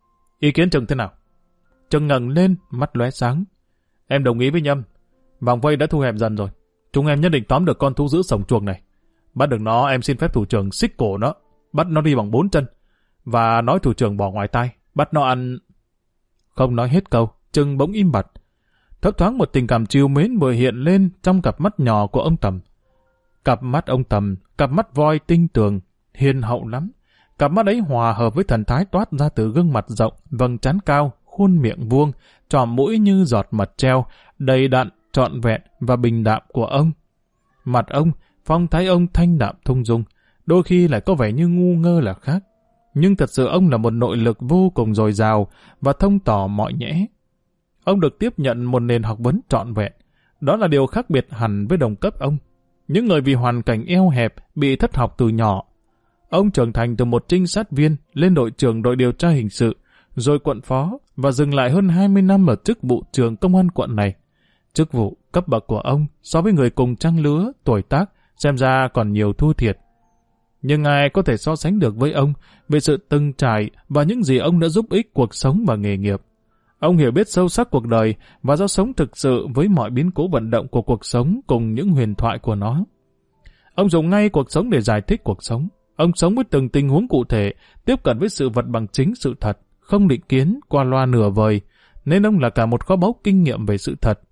Speaker 1: Ý kiến Trừng thế nào? Trừng ngẩng lên, mắt lóe sáng. Em đồng ý với Nhâm. Vòng vây đã thu hẹp dần rồi. Chúng em nhất định tóm được con thú dữ sổng chuồng này. Bắt được nó, em xin phép thủ trưởng xích cổ nó, bắt nó đi bằng 4 chân. Và nói thủ trưởng bỏ ngoài tai, bắt nó ăn... Không nói hết câu, Trừng bỗng im bặt. Thấp thoáng một tình cảm trìu mến vừa hiện lên trong cặp mắt nhỏ của ông Tầm. Cặp mắt ông Tầm, cặp mắt voi tinh tường, hiền hậu lắm. Cặp mắt ấy hòa hợp với thần thái toát ra từ gương mặt rộng, vầng trán cao, khuôn miệng vuông, tròm mũi như giọt mật treo, đầy đặn, trọn vẹn và bình đạm của ông. Mặt ông, phong thái ông thanh đạm thong dong, đôi khi lại có vẻ như ngu ngơ là khác. Nhưng thật sự ông là một nội lực vô cùng dồi dào và thông tỏ mọi nhẽ. Ông được tiếp nhận một nền học vấn trọn vẹn. Đó là điều khác biệt hẳn với đồng cấp ông. Những người vì hoàn cảnh eo hẹp bị thất học từ nhỏ. Ông trưởng thành từ một trinh sát viên lên đội trưởng đội điều tra hình sự, rồi quận phó và dừng lại hơn 20 năm ở chức vụ trưởng công an quận này. Chức vụ cấp bậc của ông so với người cùng trang lứa, tuổi tác xem ra còn nhiều thua thiệt. Nhưng ai có thể so sánh được với ông về sự từng trải và những gì ông đã giúp ích cuộc sống và nghề nghiệp. Ông hiểu biết sâu sắc cuộc đời và do sống thực sự với mọi biến cố vận động của cuộc sống cùng những huyền thoại của nó. Ông dùng ngay cuộc sống để giải thích cuộc sống. Ông sống với từng tình huống cụ thể, tiếp cận với sự vật bằng chính sự thật, không định kiến, qua loa nửa vời, nên ông là cả một kho báu kinh nghiệm về sự thật.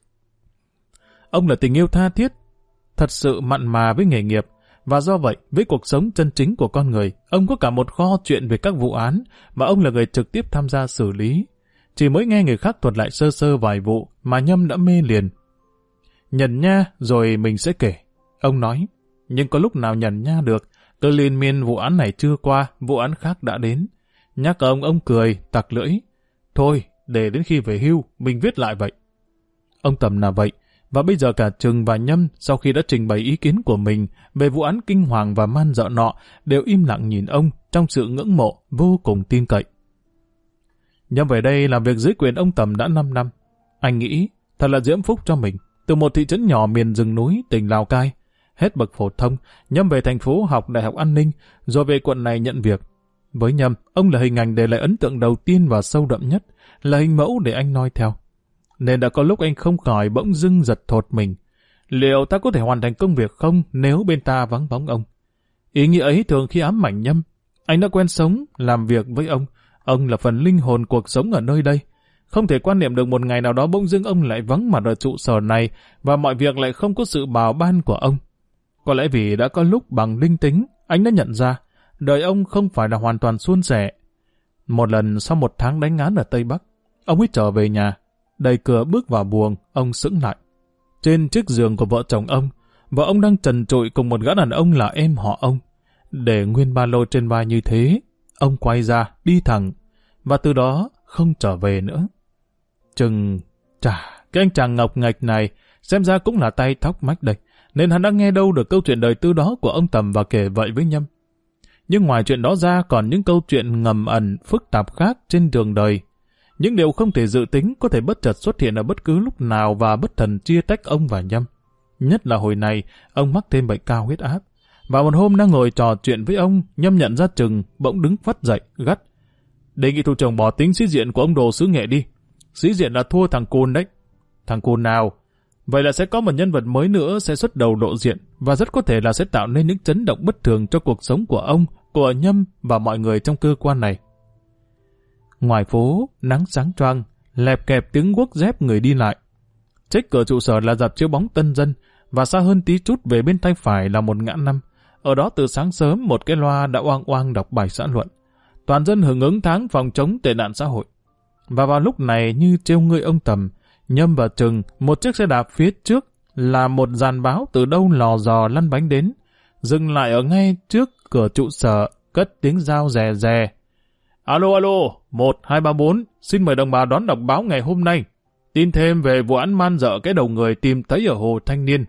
Speaker 1: Ông là tình yêu tha thiết, thật sự mặn mà với nghề nghiệp, và do vậy, với cuộc sống chân chính của con người, ông có cả một kho chuyện về các vụ án mà ông là người trực tiếp tham gia xử lý. Chỉ mới nghe người khác thuật lại sơ sơ vài vụ mà Nhâm đã mê liền. Nhận nha, rồi mình sẽ kể. Ông nói, nhưng có lúc nào nhận nha được, cứ liên miên vụ án này chưa qua, vụ án khác đã đến. Nhắc ông cười, tặc lưỡi. Thôi, để đến khi về hưu, mình viết lại vậy. Ông Tầm là vậy, và bây giờ cả Trừng và Nhâm sau khi đã trình bày ý kiến của mình về vụ án kinh hoàng và man dợ nọ đều im lặng nhìn ông trong sự ngưỡng mộ vô cùng tin cậy. Nhâm về đây làm việc dưới quyền ông Tầm đã 5 năm. Anh nghĩ thật là diễm phúc cho mình. Từ một thị trấn nhỏ miền rừng núi tỉnh Lào Cai, hết bậc phổ thông, Nhâm về thành phố học Đại học An ninh, rồi về quận này nhận việc. Với Nhâm, ông là hình ảnh để lại ấn tượng đầu tiên và sâu đậm nhất, là hình mẫu để anh noi theo. Nên đã có lúc anh không khỏi bỗng dưng giật thột mình. Liệu ta có thể hoàn thành công việc không nếu bên ta vắng bóng ông? Ý nghĩa ấy thường khi ám ảnh Nhâm. Anh đã quen sống, làm việc với ông. Ông là phần linh hồn cuộc sống ở nơi đây. Không thể quan niệm được một ngày nào đó bỗng dưng ông lại vắng mặt ở trụ sở này và mọi việc lại không có sự bào ban của ông. Có lẽ vì đã có lúc bằng linh tính, anh đã nhận ra đời ông không phải là hoàn toàn suôn sẻ. Một lần sau 1 tháng đánh án ở Tây Bắc, ông ấy trở về nhà. Đẩy cửa bước vào buồng, ông sững lại. Trên chiếc giường của vợ chồng ông, vợ ông đang trần trụi cùng một gã đàn ông là em họ ông. Để nguyên ba lô trên vai như thế, ông quay ra, đi thẳng, và từ đó không trở về nữa. Chừng, cái anh chàng ngọc nghếch này, xem ra cũng là tay thóc mách đây, nên hắn đã nghe đâu được câu chuyện đời tư đó của ông Tầm và kể vậy với Nhâm. Nhưng ngoài chuyện đó ra còn những câu chuyện ngầm ẩn, phức tạp khác trên đường đời. Những điều không thể dự tính có thể bất chợt xuất hiện ở bất cứ lúc nào và bất thần chia tách ông và Nhâm. Nhất là hồi này, ông mắc thêm bệnh cao huyết áp. Và một hôm đang ngồi trò chuyện với ông, Nhâm nhận ra Trừng bỗng đứng phắt dậy, gắt. Đề nghị thủ trưởng bỏ tính sĩ diện của ông đồ xứ Nghệ đi. Sĩ diện là thua thằng Côn đấy. Thằng Côn nào? Vậy là sẽ có một nhân vật mới nữa sẽ xuất đầu lộ diện và rất có thể là sẽ tạo nên những chấn động bất thường cho cuộc sống của ông, của Nhâm và mọi người trong cơ quan này. Ngoài phố, nắng sáng choang, lẹp kẹp tiếng guốc dép người đi lại. Trách cửa trụ sở là dạp chiếu bóng Tân Dân và xa hơn tí chút về bên tay phải là một ngã năm. Ở đó từ sáng sớm một cái loa đã oang oang đọc bài xã luận. Toàn dân hưởng ứng tháng phòng chống tệ nạn xã hội. Và vào lúc này như trêu ngươi ông Tầm, Nhâm và Trừng, một chiếc xe đạp phía trước là một dàn báo từ đâu lò dò lăn bánh đến, dừng lại ở ngay trước cửa trụ sở, cất tiếng rao rè rè. Alo alo, 1234, xin mời đồng bào đón đọc báo ngày hôm nay. Tin thêm về vụ án man dợ cái đầu người tìm thấy ở Hồ Thanh Niên.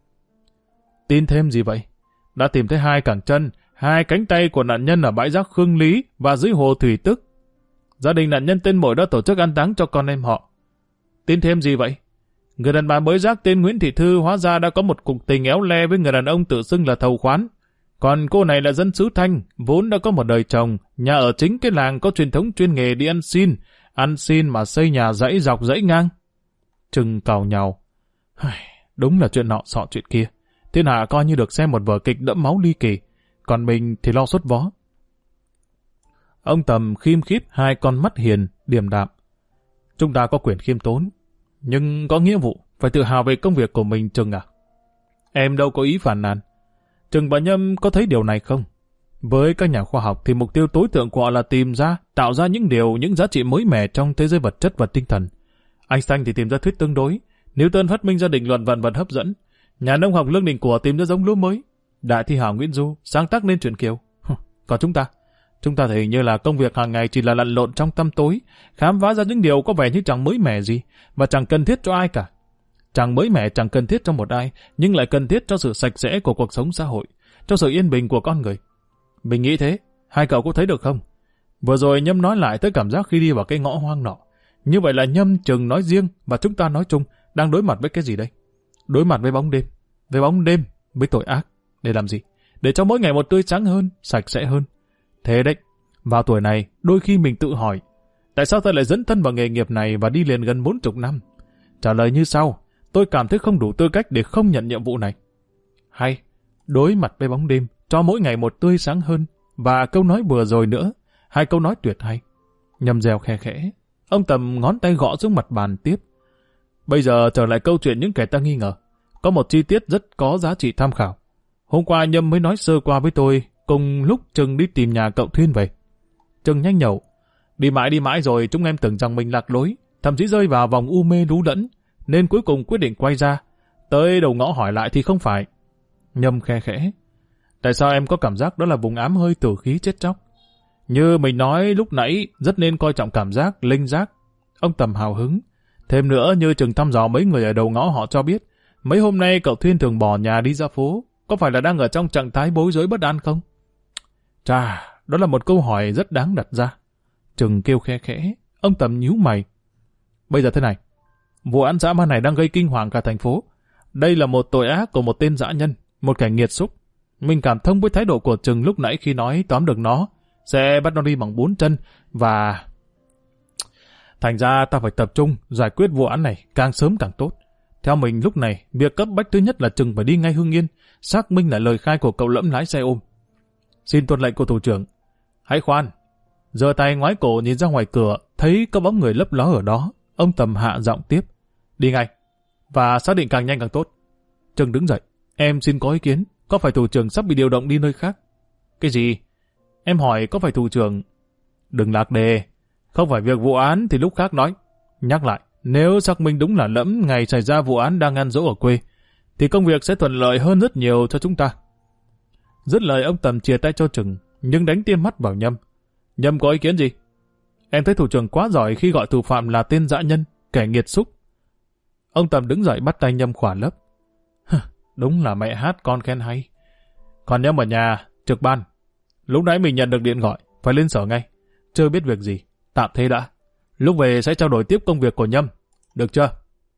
Speaker 1: Tin thêm gì vậy? Đã tìm thấy 2 cẳng chân, 2 cánh tay của nạn nhân ở bãi rác Khương Lý và dưới hồ Thủy Tức. Gia đình nạn nhân tên Mội đã tổ chức an táng cho con em họ. Tin thêm gì vậy? Người đàn bà mới rác tên Nguyễn Thị Thư hóa ra đã có một cuộc tình éo le với người đàn ông tự xưng là thầu khoán. Còn cô này là dân xứ Thanh, vốn đã có một đời chồng, nhà ở chính cái làng có truyền thống chuyên nghề đi ăn xin mà xây nhà dãy dọc dãy ngang. Trừng càu nhàu. Đúng là chuyện nọ sọ chuyện kia. Thiên hạ coi như được xem một vở kịch đẫm máu ly kỳ, còn mình thì lo sốt vó. Ông Tầm khiêm khiếp 2 con mắt hiền, điềm đạm. Chúng ta có quyền khiêm tốn, nhưng có nghĩa vụ phải tự hào về công việc của mình, Trừng à. Em đâu có ý phản nàn. Trừng và Nhâm có thấy điều này không? Với các nhà khoa học thì mục tiêu tối thượng của họ là tìm ra, tạo ra những giá trị mới mẻ trong thế giới vật chất và tinh thần. Einstein thì tìm ra thuyết tương đối, Newton phát minh ra định luật vạn vật hấp dẫn, nhà nông học Lương Đình Của tìm ra giống lúa mới, Đại thi hảo Nguyễn Du sáng tác nên truyện Kiều. Còn chúng ta thì hình như là công việc hàng ngày chỉ là lặn lộn trong tăm tối, khám phá ra những điều có vẻ như chẳng mới mẻ gì và chẳng cần thiết cho ai cả. Chẳng mới mẻ, chẳng cần thiết cho một ai, nhưng lại cần thiết cho sự sạch sẽ của cuộc sống xã hội, cho sự yên bình của con người. Mình nghĩ thế, 2 cậu có thấy được không? Vừa rồi Nhâm nói lại tới cảm giác khi đi vào cái ngõ hoang nọ. Như vậy là Nhâm, Trừng nói riêng và chúng ta nói chung đang đối mặt với cái gì đây? Đối mặt với bóng đêm. Với bóng đêm, với tội ác. Để làm gì? Để cho mỗi ngày một tươi sáng hơn, sạch sẽ hơn. Thế đấy, vào tuổi này, đôi khi mình tự hỏi, tại sao ta lại dẫn thân vào nghề nghiệp này và đi liền gần 40 năm? Trả lời như sau, tôi cảm thấy không đủ tư cách để không nhận nhiệm vụ này. Hay, đối mặt với bóng đêm, cho mỗi ngày một tươi sáng hơn, và câu nói vừa rồi nữa, 2 câu nói tuyệt hay. Nhâm reo khe khẽ, ông Tầm ngón tay gõ xuống mặt bàn tiếp. Bây giờ trở lại câu chuyện những kẻ ta nghi ngờ. Có một chi tiết rất có giá trị tham khảo. Hôm qua Nhâm mới nói sơ qua với tôi, cùng lúc Trừng đi tìm nhà cậu Thuyên về. Trừng nhanh nhẩu. Đi mãi rồi chúng em tưởng rằng mình lạc lối, thậm chí rơi vào vòng u mê lú lẫn, nên cuối cùng quyết định quay ra. Tới đầu ngõ hỏi lại thì không phải. Nhâm khe khẽ. Tại sao em có cảm giác đó là vùng ám hơi tử khí chết chóc? Như mình nói lúc nãy, rất nên coi trọng cảm giác, linh giác. Ông Tầm hào hứng. Thêm nữa, như Trừng thăm dò mấy người ở đầu ngõ họ cho biết, mấy hôm nay cậu Thuyên thường bỏ nhà đi ra phố, có phải là đang ở trong trạng thái bối rối bất an không? Chà, đó là một câu hỏi rất đáng đặt ra. Trừng kêu khe khẽ, ông Tầm nhíu mày. Bây giờ thế này, vụ án dã man này đang gây kinh hoàng cả thành phố. Đây là một tội ác của một tên dã nhân, một kẻ nghiệt xúc. Mình cảm thông với thái độ của Trừng lúc nãy khi nói tóm được nó, sẽ bắt nó đi bằng 4 chân và... Thành ra ta phải tập trung giải quyết vụ án này càng sớm càng tốt. Theo mình lúc này, việc cấp bách thứ nhất là Trừng phải đi ngay Hưng Yên, xác minh lại lời khai của cậu Lẫm lái xe ôm. Xin tuân lệnh của thủ trưởng. Hãy khoan. Giơ tay ngoái cổ nhìn ra ngoài cửa, thấy có bóng người lấp ló ở đó. Ông Tầm hạ giọng tiếp. Đi ngay. Và xác định càng nhanh càng tốt. Trừng đứng dậy. Em xin có ý kiến. Có phải thủ trưởng sắp bị điều động đi nơi khác? Cái gì? Em hỏi có phải thủ trưởng... Đừng lạc đề. Không phải việc vụ án thì lúc khác nói. Nhắc lại, nếu xác minh đúng là Lẫm ngày xảy ra vụ án đang ăn dỗ ở quê, thì công việc sẽ thuận lợi hơn rất nhiều cho chúng ta. Dứt lời ông Tầm chia tay cho Trừng, nhưng đánh tiêm mắt vào Nhâm. Nhâm có ý kiến gì? Em thấy thủ trưởng quá giỏi khi gọi thủ phạm là tên dã nhân, kẻ nghiệt xúc. Ông Tầm đứng dậy bắt tay Nhâm khỏa lấp. Đúng là mẹ hát con khen hay. Còn Nhâm ở nhà, trực ban. Lúc nãy mình nhận được điện gọi, phải lên sở ngay. Chưa biết việc gì, tạm thế đã. Lúc về sẽ trao đổi tiếp công việc của Nhâm. Được chưa?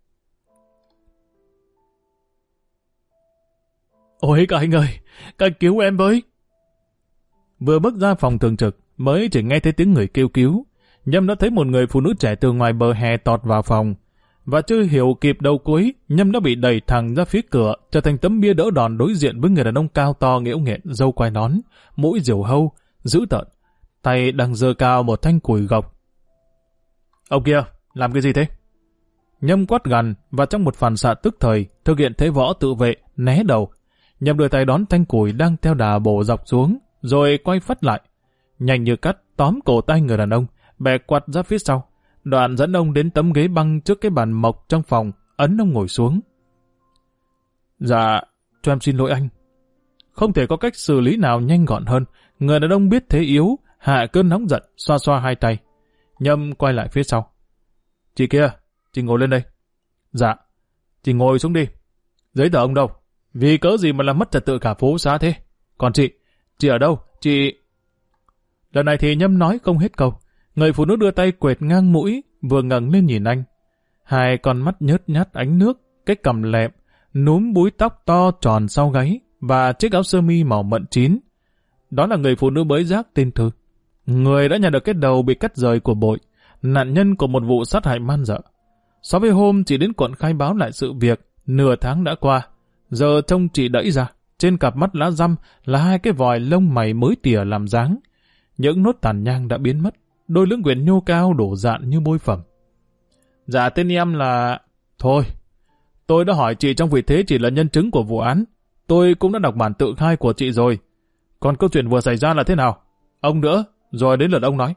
Speaker 1: Ôi các anh ơi, các cứu em với. Vừa bước ra phòng thường trực, mới chỉ nghe thấy tiếng người kêu cứu. Nhâm đã thấy một người phụ nữ trẻ từ ngoài bờ hè tọt vào phòng. Và chưa hiểu kịp đầu cuối, Nhâm đã bị đẩy thẳng ra phía cửa, trở thành tấm bia đỡ đòn đối diện với người đàn ông cao to nghễu nghện, râu quai nón, mũi diều hâu, dữ tợn, tay đang giơ cao một thanh củi gộc. Ông kia, làm cái gì thế? Nhâm quát gằn và trong một phản xạ tức thời thực hiện thế võ tự vệ, né đầu. Nhâm đưa tay đón thanh củi đang theo đà bổ dọc xuống, rồi quay phắt lại, nhanh như cắt tóm cổ tay người đàn ông, bẻ quạt ra phía sau. Đoạn dẫn ông đến tấm ghế băng trước cái bàn mộc trong phòng, ấn ông ngồi xuống. Dạ, cho em xin lỗi anh. Không thể có cách xử lý nào nhanh gọn hơn. Người đàn ông biết thế yếu, hạ cơn nóng giận, xoa xoa hai tay. Nhâm quay lại phía sau. Chị kia, chị ngồi lên đây. Dạ, chị ngồi xuống đi. Giấy tờ ông đâu? Vì cớ gì mà làm mất trật tự cả phố xá thế? Còn chị ở đâu? Chị... Lần này thì Nhâm nói không hết câu. Người phụ nữ đưa tay quệt ngang mũi, vừa ngẩng lên nhìn anh. Hai con mắt nhớt nhát ánh nước, cái cằm lẹm, núm búi tóc to tròn sau gáy và chiếc áo sơ mi màu mận chín. Đó là người phụ nữ bới rác tên Thư. Người đã nhận được cái đầu bị cắt rời của bội, nạn nhân của một vụ sát hại man dợ. So với hôm chị đến quận khai báo lại sự việc, nửa tháng đã qua. Giờ trông chị đẫy ra, trên cặp mắt lá răm là hai cái vòi lông mày mới tỉa làm dáng. Những nốt tàn nhang đã biến mất, đôi lưỡng quyển nhô cao đổ dạn như bôi phẩm. Dạ tên em là... Thôi, tôi đã hỏi chị trong vị thế chỉ là nhân chứng của vụ án. Tôi cũng đã đọc bản tự khai của chị rồi. Còn câu chuyện vừa xảy ra là thế nào? Ông nữa, rồi đến lượt ông nói.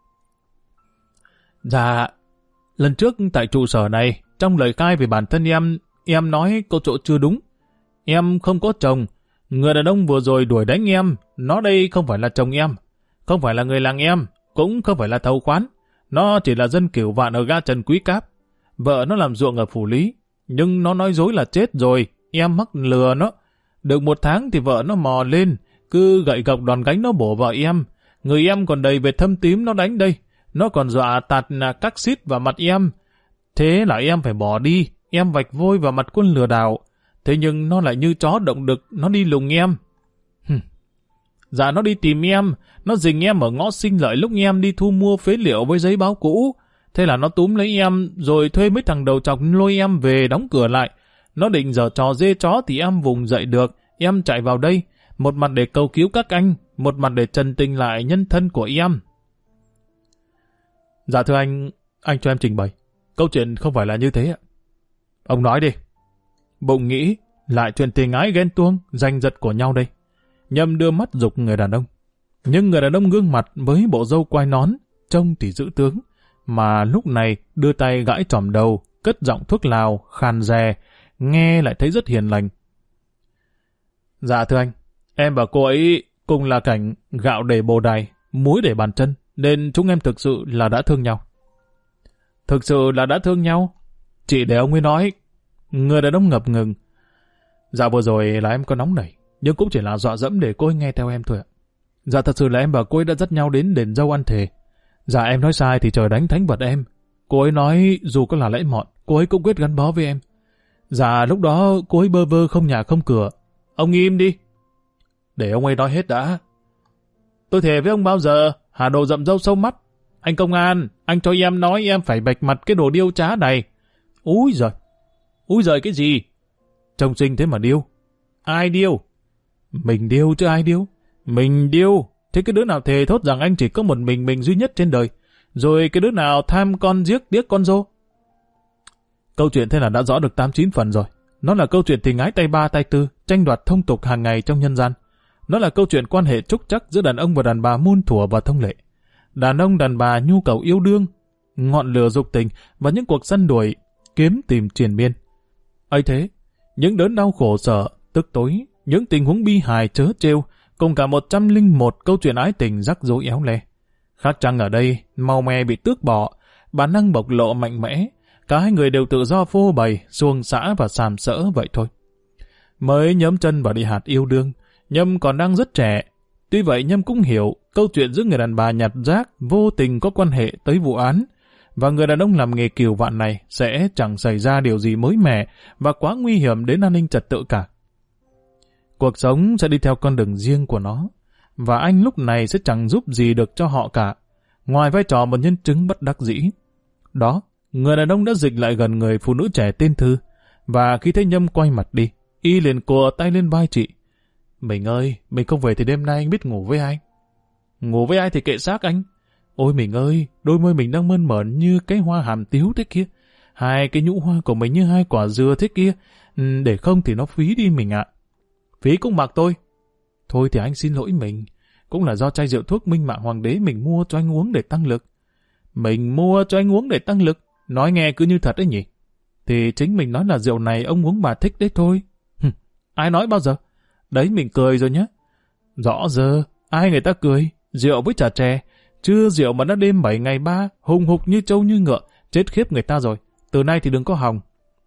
Speaker 1: Dạ, lần trước tại trụ sở này, trong lời khai về bản thân em nói câu chỗ chưa đúng. Em không có chồng. Người đàn ông vừa rồi đuổi đánh em, nó đây không phải là chồng em, không phải là người làng em, cũng không phải là thầu khoán. Nó chỉ là dân kiểu vạn ở ga Trần Quý Cáp. Vợ nó làm ruộng ở Phủ Lý, nhưng nó nói dối là chết rồi, em mắc lừa nó. Được một tháng thì vợ nó mò lên, cứ gậy gộc đòn gánh nó bổ vào em. Người em còn đầy vết thâm tím nó đánh đây. Nó còn dọa tạt các xít vào mặt em. Thế là em phải bỏ đi, em vạch vôi vào mặt quân lừa đảo. Thế nhưng nó lại như chó động đực, nó đi lùng em. Dạ nó đi tìm em, nó rình em ở ngõ Sinh Lợi lúc em đi thu mua phế liệu với giấy báo cũ. Thế là nó túm lấy em, rồi thuê mấy thằng đầu trọc lôi em về đóng cửa lại. Nó định giở trò dê chó thì em vùng dậy được, em chạy vào đây, một mặt để cầu cứu các anh, một mặt để trần tình lại nhân thân của em. Dạ thưa anh cho em trình bày. Câu chuyện không phải là như thế ạ. Ông nói đi. Bụng nghĩ lại chuyện tình ái ghen tuông, giành giật của nhau đây. Nhâm đưa mắt giục người đàn ông. Nhưng người đàn ông gương mặt với bộ râu quai nón, trông thì dữ tướng, mà lúc này đưa tay gãi trỏm đầu, cất giọng thuốc lào, khàn rè, nghe lại thấy rất hiền lành. Dạ thưa anh, em và cô ấy cùng là cảnh gạo để bồ đài, muối để bàn chân, nên chúng em thực sự là đã thương nhau. Thực sự là đã thương nhau? Chị để ông ấy nói. Người đàn ông ngập ngừng. Dạ vừa rồi là em có nóng nảy, nhưng cũng chỉ là dọa dẫm để cô ấy nghe theo em thôi ạ. Dạ thật sự là em và cô ấy đã dắt nhau đến đền dâu ăn thề. Dạ em nói sai thì trời đánh thánh vật em. Cô ấy nói dù có là lẽ mọn, cô ấy cũng quyết gắn bó với em. Dạ lúc đó cô ấy bơ vơ không nhà không cửa. Ông im đi. Để ông ấy nói hết đã. Tôi thề với ông bao giờ, hà đồ rậm râu sâu mắt. Anh công an, anh cho em nói em phải bạch mặt cái đồ điêu trá này. Úi giời cái gì? Trông xinh thế mà điêu. Ai điêu? Mình điêu chứ ai điêu? Mình điêu. Thế cái đứa nào thề thốt rằng anh chỉ có một mình duy nhất trên đời. Rồi cái đứa nào tham con giết điếc con dô? Câu chuyện thế là đã rõ được 8-9 phần rồi. Nó là câu chuyện tình ái tay ba tay tư, tranh đoạt thông tục hàng ngày trong nhân gian. Nó là câu chuyện quan hệ trúc trắc giữa đàn ông và đàn bà muôn thuở và thông lệ. Đàn ông đàn bà nhu cầu yêu đương, ngọn lửa dục tình và những cuộc săn đuổi, kiếm tìm triền miên. ấy thế, những đớn đau khổ sở, tức tối, những tình huống bi hài trớ trêu, cùng cả 101 câu chuyện ái tình rắc rối éo le. Khác chăng ở đây, màu mè bị tước bỏ, bản năng bộc lộ mạnh mẽ, cả hai người đều tự do phô bày, xuồng xã và sàm sỡ vậy thôi. Mới nhấm chân vào địa hạt yêu đương, Nhâm còn đang rất trẻ. Tuy vậy Nhâm cũng hiểu câu chuyện giữa người đàn bà nhặt rác vô tình có quan hệ tới vụ án, và người đàn ông làm nghề cừu vạn này sẽ chẳng xảy ra điều gì mới mẻ và quá nguy hiểm đến an ninh trật tự cả. Cuộc sống sẽ đi theo con đường riêng của nó, và anh lúc này sẽ chẳng giúp gì được cho họ cả. ngoài vai trò một nhân chứng bất đắc dĩ. Đó, người đàn ông đã dịch lại gần người phụ nữ trẻ tên Thư, và khi thấy Nhâm quay mặt đi, y liền cùa tay lên vai chị. Mình ơi, mình không về thì đêm nay anh biết ngủ với ai? Ngủ với ai thì kệ xác anh. Ôi mình ơi, đôi môi mình đang mơn mởn như cái hoa hàm tiếu thế kia. Hai cái nhũ hoa của mình như hai quả dừa thế kia. Để không thì nó phí đi mình ạ. Phí cũng mặc tôi. Thôi thì anh xin lỗi mình. Cũng là do chai rượu thuốc Minh Mạng Hoàng đế mình mua cho anh uống để tăng lực. Mình mua cho anh uống để tăng lực. Nói nghe cứ như thật đấy nhỉ. Thì chính mình nói là rượu này ông uống bà thích đấy thôi. Ai nói bao giờ? Đấy mình cười rồi nhá. Rõ giờ, ai người ta cười? Rượu với trà chè. Chưa rượu mà đã đêm 7 ngày 3, hùng hục như trâu như ngựa, chết khiếp người ta rồi. Từ nay thì đừng có hòng.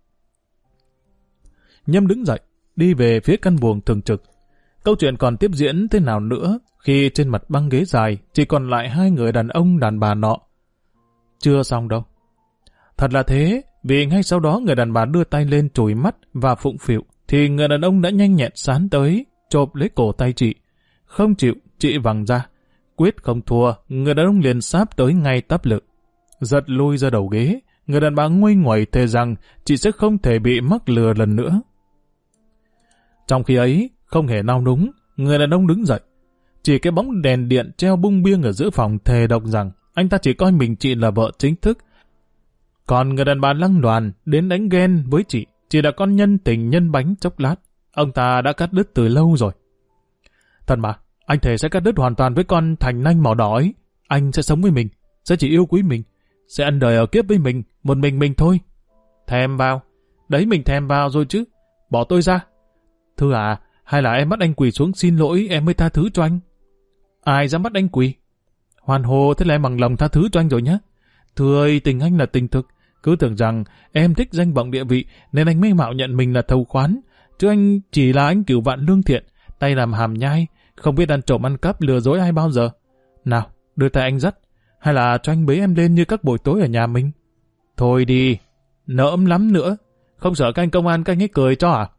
Speaker 1: Nhâm đứng dậy, đi về phía căn buồng thường trực. Câu chuyện còn tiếp diễn thế nào nữa khi trên mặt băng ghế dài chỉ còn lại hai người đàn ông đàn bà nọ. Chưa xong đâu. Thật là thế, vì ngay sau đó người đàn bà đưa tay lên chùi mắt và phụng phịu, thì người đàn ông đã nhanh nhẹn sán tới, chộp lấy cổ tay chị. Không chịu, chị vằng ra. Quyết không thua, người đàn ông liền sáp tới ngay tắp lự. Giật lui ra đầu ghế, người đàn bà nguây nguẩy thề rằng chị sẽ không thể bị mắc lừa lần nữa. Trong khi ấy, không hề nao núng, người đàn ông đứng dậy. Chỉ cái bóng đèn điện treo bung biêng ở giữa phòng thề độc rằng anh ta chỉ coi mình chị là vợ chính thức. Còn người đàn bà lăng loàn đến đánh ghen với chị chỉ là con nhân tình nhân bánh chốc lát. Ông ta đã cắt đứt từ lâu rồi. Thật mà, anh thề sẽ cắt đứt hoàn toàn với con thành nanh màu đỏ ấy. Anh sẽ sống với mình, sẽ chỉ yêu quý mình, sẽ ăn đời ở kiếp với mình, một mình thôi. Thèm vào, đấy mình thèm vào rồi chứ, bỏ tôi ra. Thư à, hay là em bắt anh quỳ xuống xin lỗi em mới tha thứ cho anh? Ai dám bắt anh quỳ? Hoàn hồ thế là em bằng lòng tha thứ cho anh rồi nhé. Thưa ơi, tình anh là tình thực, cứ tưởng rằng em thích danh vọng địa vị nên anh mới mạo nhận mình là thầu khoán, chứ anh chỉ là anh cửu vạn lương thiện, tay làm hàm nhai, không biết ăn trộm ăn cắp lừa dối ai bao giờ. Nào, đưa tay anh dắt, hay là cho anh bế em lên như các buổi tối ở nhà mình? Thôi đi, nỡm lắm nữa, không sợ các anh công an các anh ấy cười cho à?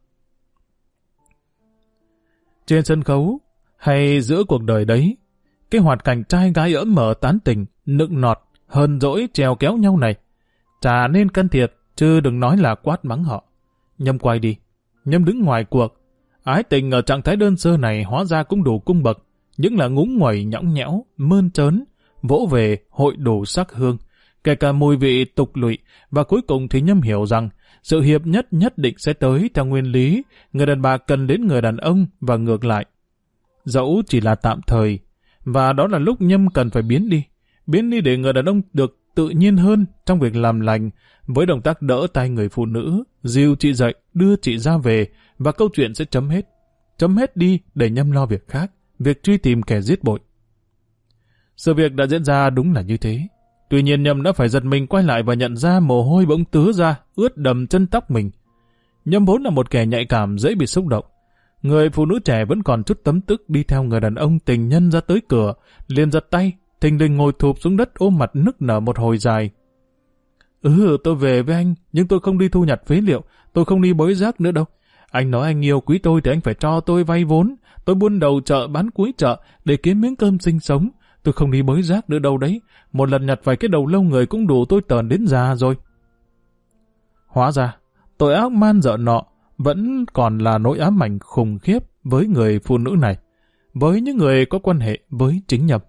Speaker 1: Trên sân khấu, hay giữa cuộc đời đấy, cái hoạt cảnh trai gái ỡm mở tán tình, nựng nọt, hờn dỗi trèo kéo nhau này, chả nên can thiệp, chứ đừng nói là quát mắng họ. Nhâm quay đi, Nhâm đứng ngoài cuộc. Ái tình ở trạng thái đơn sơ này hóa ra cũng đủ cung bậc, những là ngúng nguẩy nhõng nhẽo, mơn trớn, vỗ về hội đủ sắc hương, kể cả mùi vị tục lụy, và cuối cùng thì Nhâm hiểu rằng sự hiệp nhất nhất định sẽ tới theo nguyên lý, người đàn bà cần đến người đàn ông và ngược lại. Dẫu chỉ là tạm thời, và đó là lúc Nhâm cần phải biến đi để người đàn ông được tự nhiên hơn trong việc làm lành, với động tác đỡ tay người phụ nữ, dìu chị dậy, đưa chị ra về, và câu chuyện sẽ chấm hết đi để Nhâm lo việc khác, việc truy tìm kẻ giết bội. Sự việc đã diễn ra đúng là như thế. Tuy nhiên Nhâm đã phải giật mình quay lại và nhận ra mồ hôi bỗng tứa ra, ướt đầm chân tóc mình. Nhâm vốn là một kẻ nhạy cảm dễ bị xúc động. Người phụ nữ trẻ vẫn còn chút tấm tức đi theo người đàn ông tình nhân ra tới cửa, liền giật tay, thình lình ngồi thụp xuống đất ôm mặt nức nở một hồi dài. Tôi về với anh, nhưng tôi không đi thu nhặt phế liệu, tôi không đi bới rác nữa đâu. Anh nói anh yêu quý tôi thì anh phải cho tôi vay vốn. Tôi buôn đầu chợ bán cuối chợ để kiếm miếng cơm sinh sống. Tôi không đi bới rác nữa đâu đấy. Một lần nhặt vài cái đầu lâu người cũng đủ tôi tờn đến già rồi. Hóa ra, tội ác man dợ nọ vẫn còn là nỗi ám ảnh khủng khiếp với người phụ nữ này, với những người có quan hệ với chính Nhâm.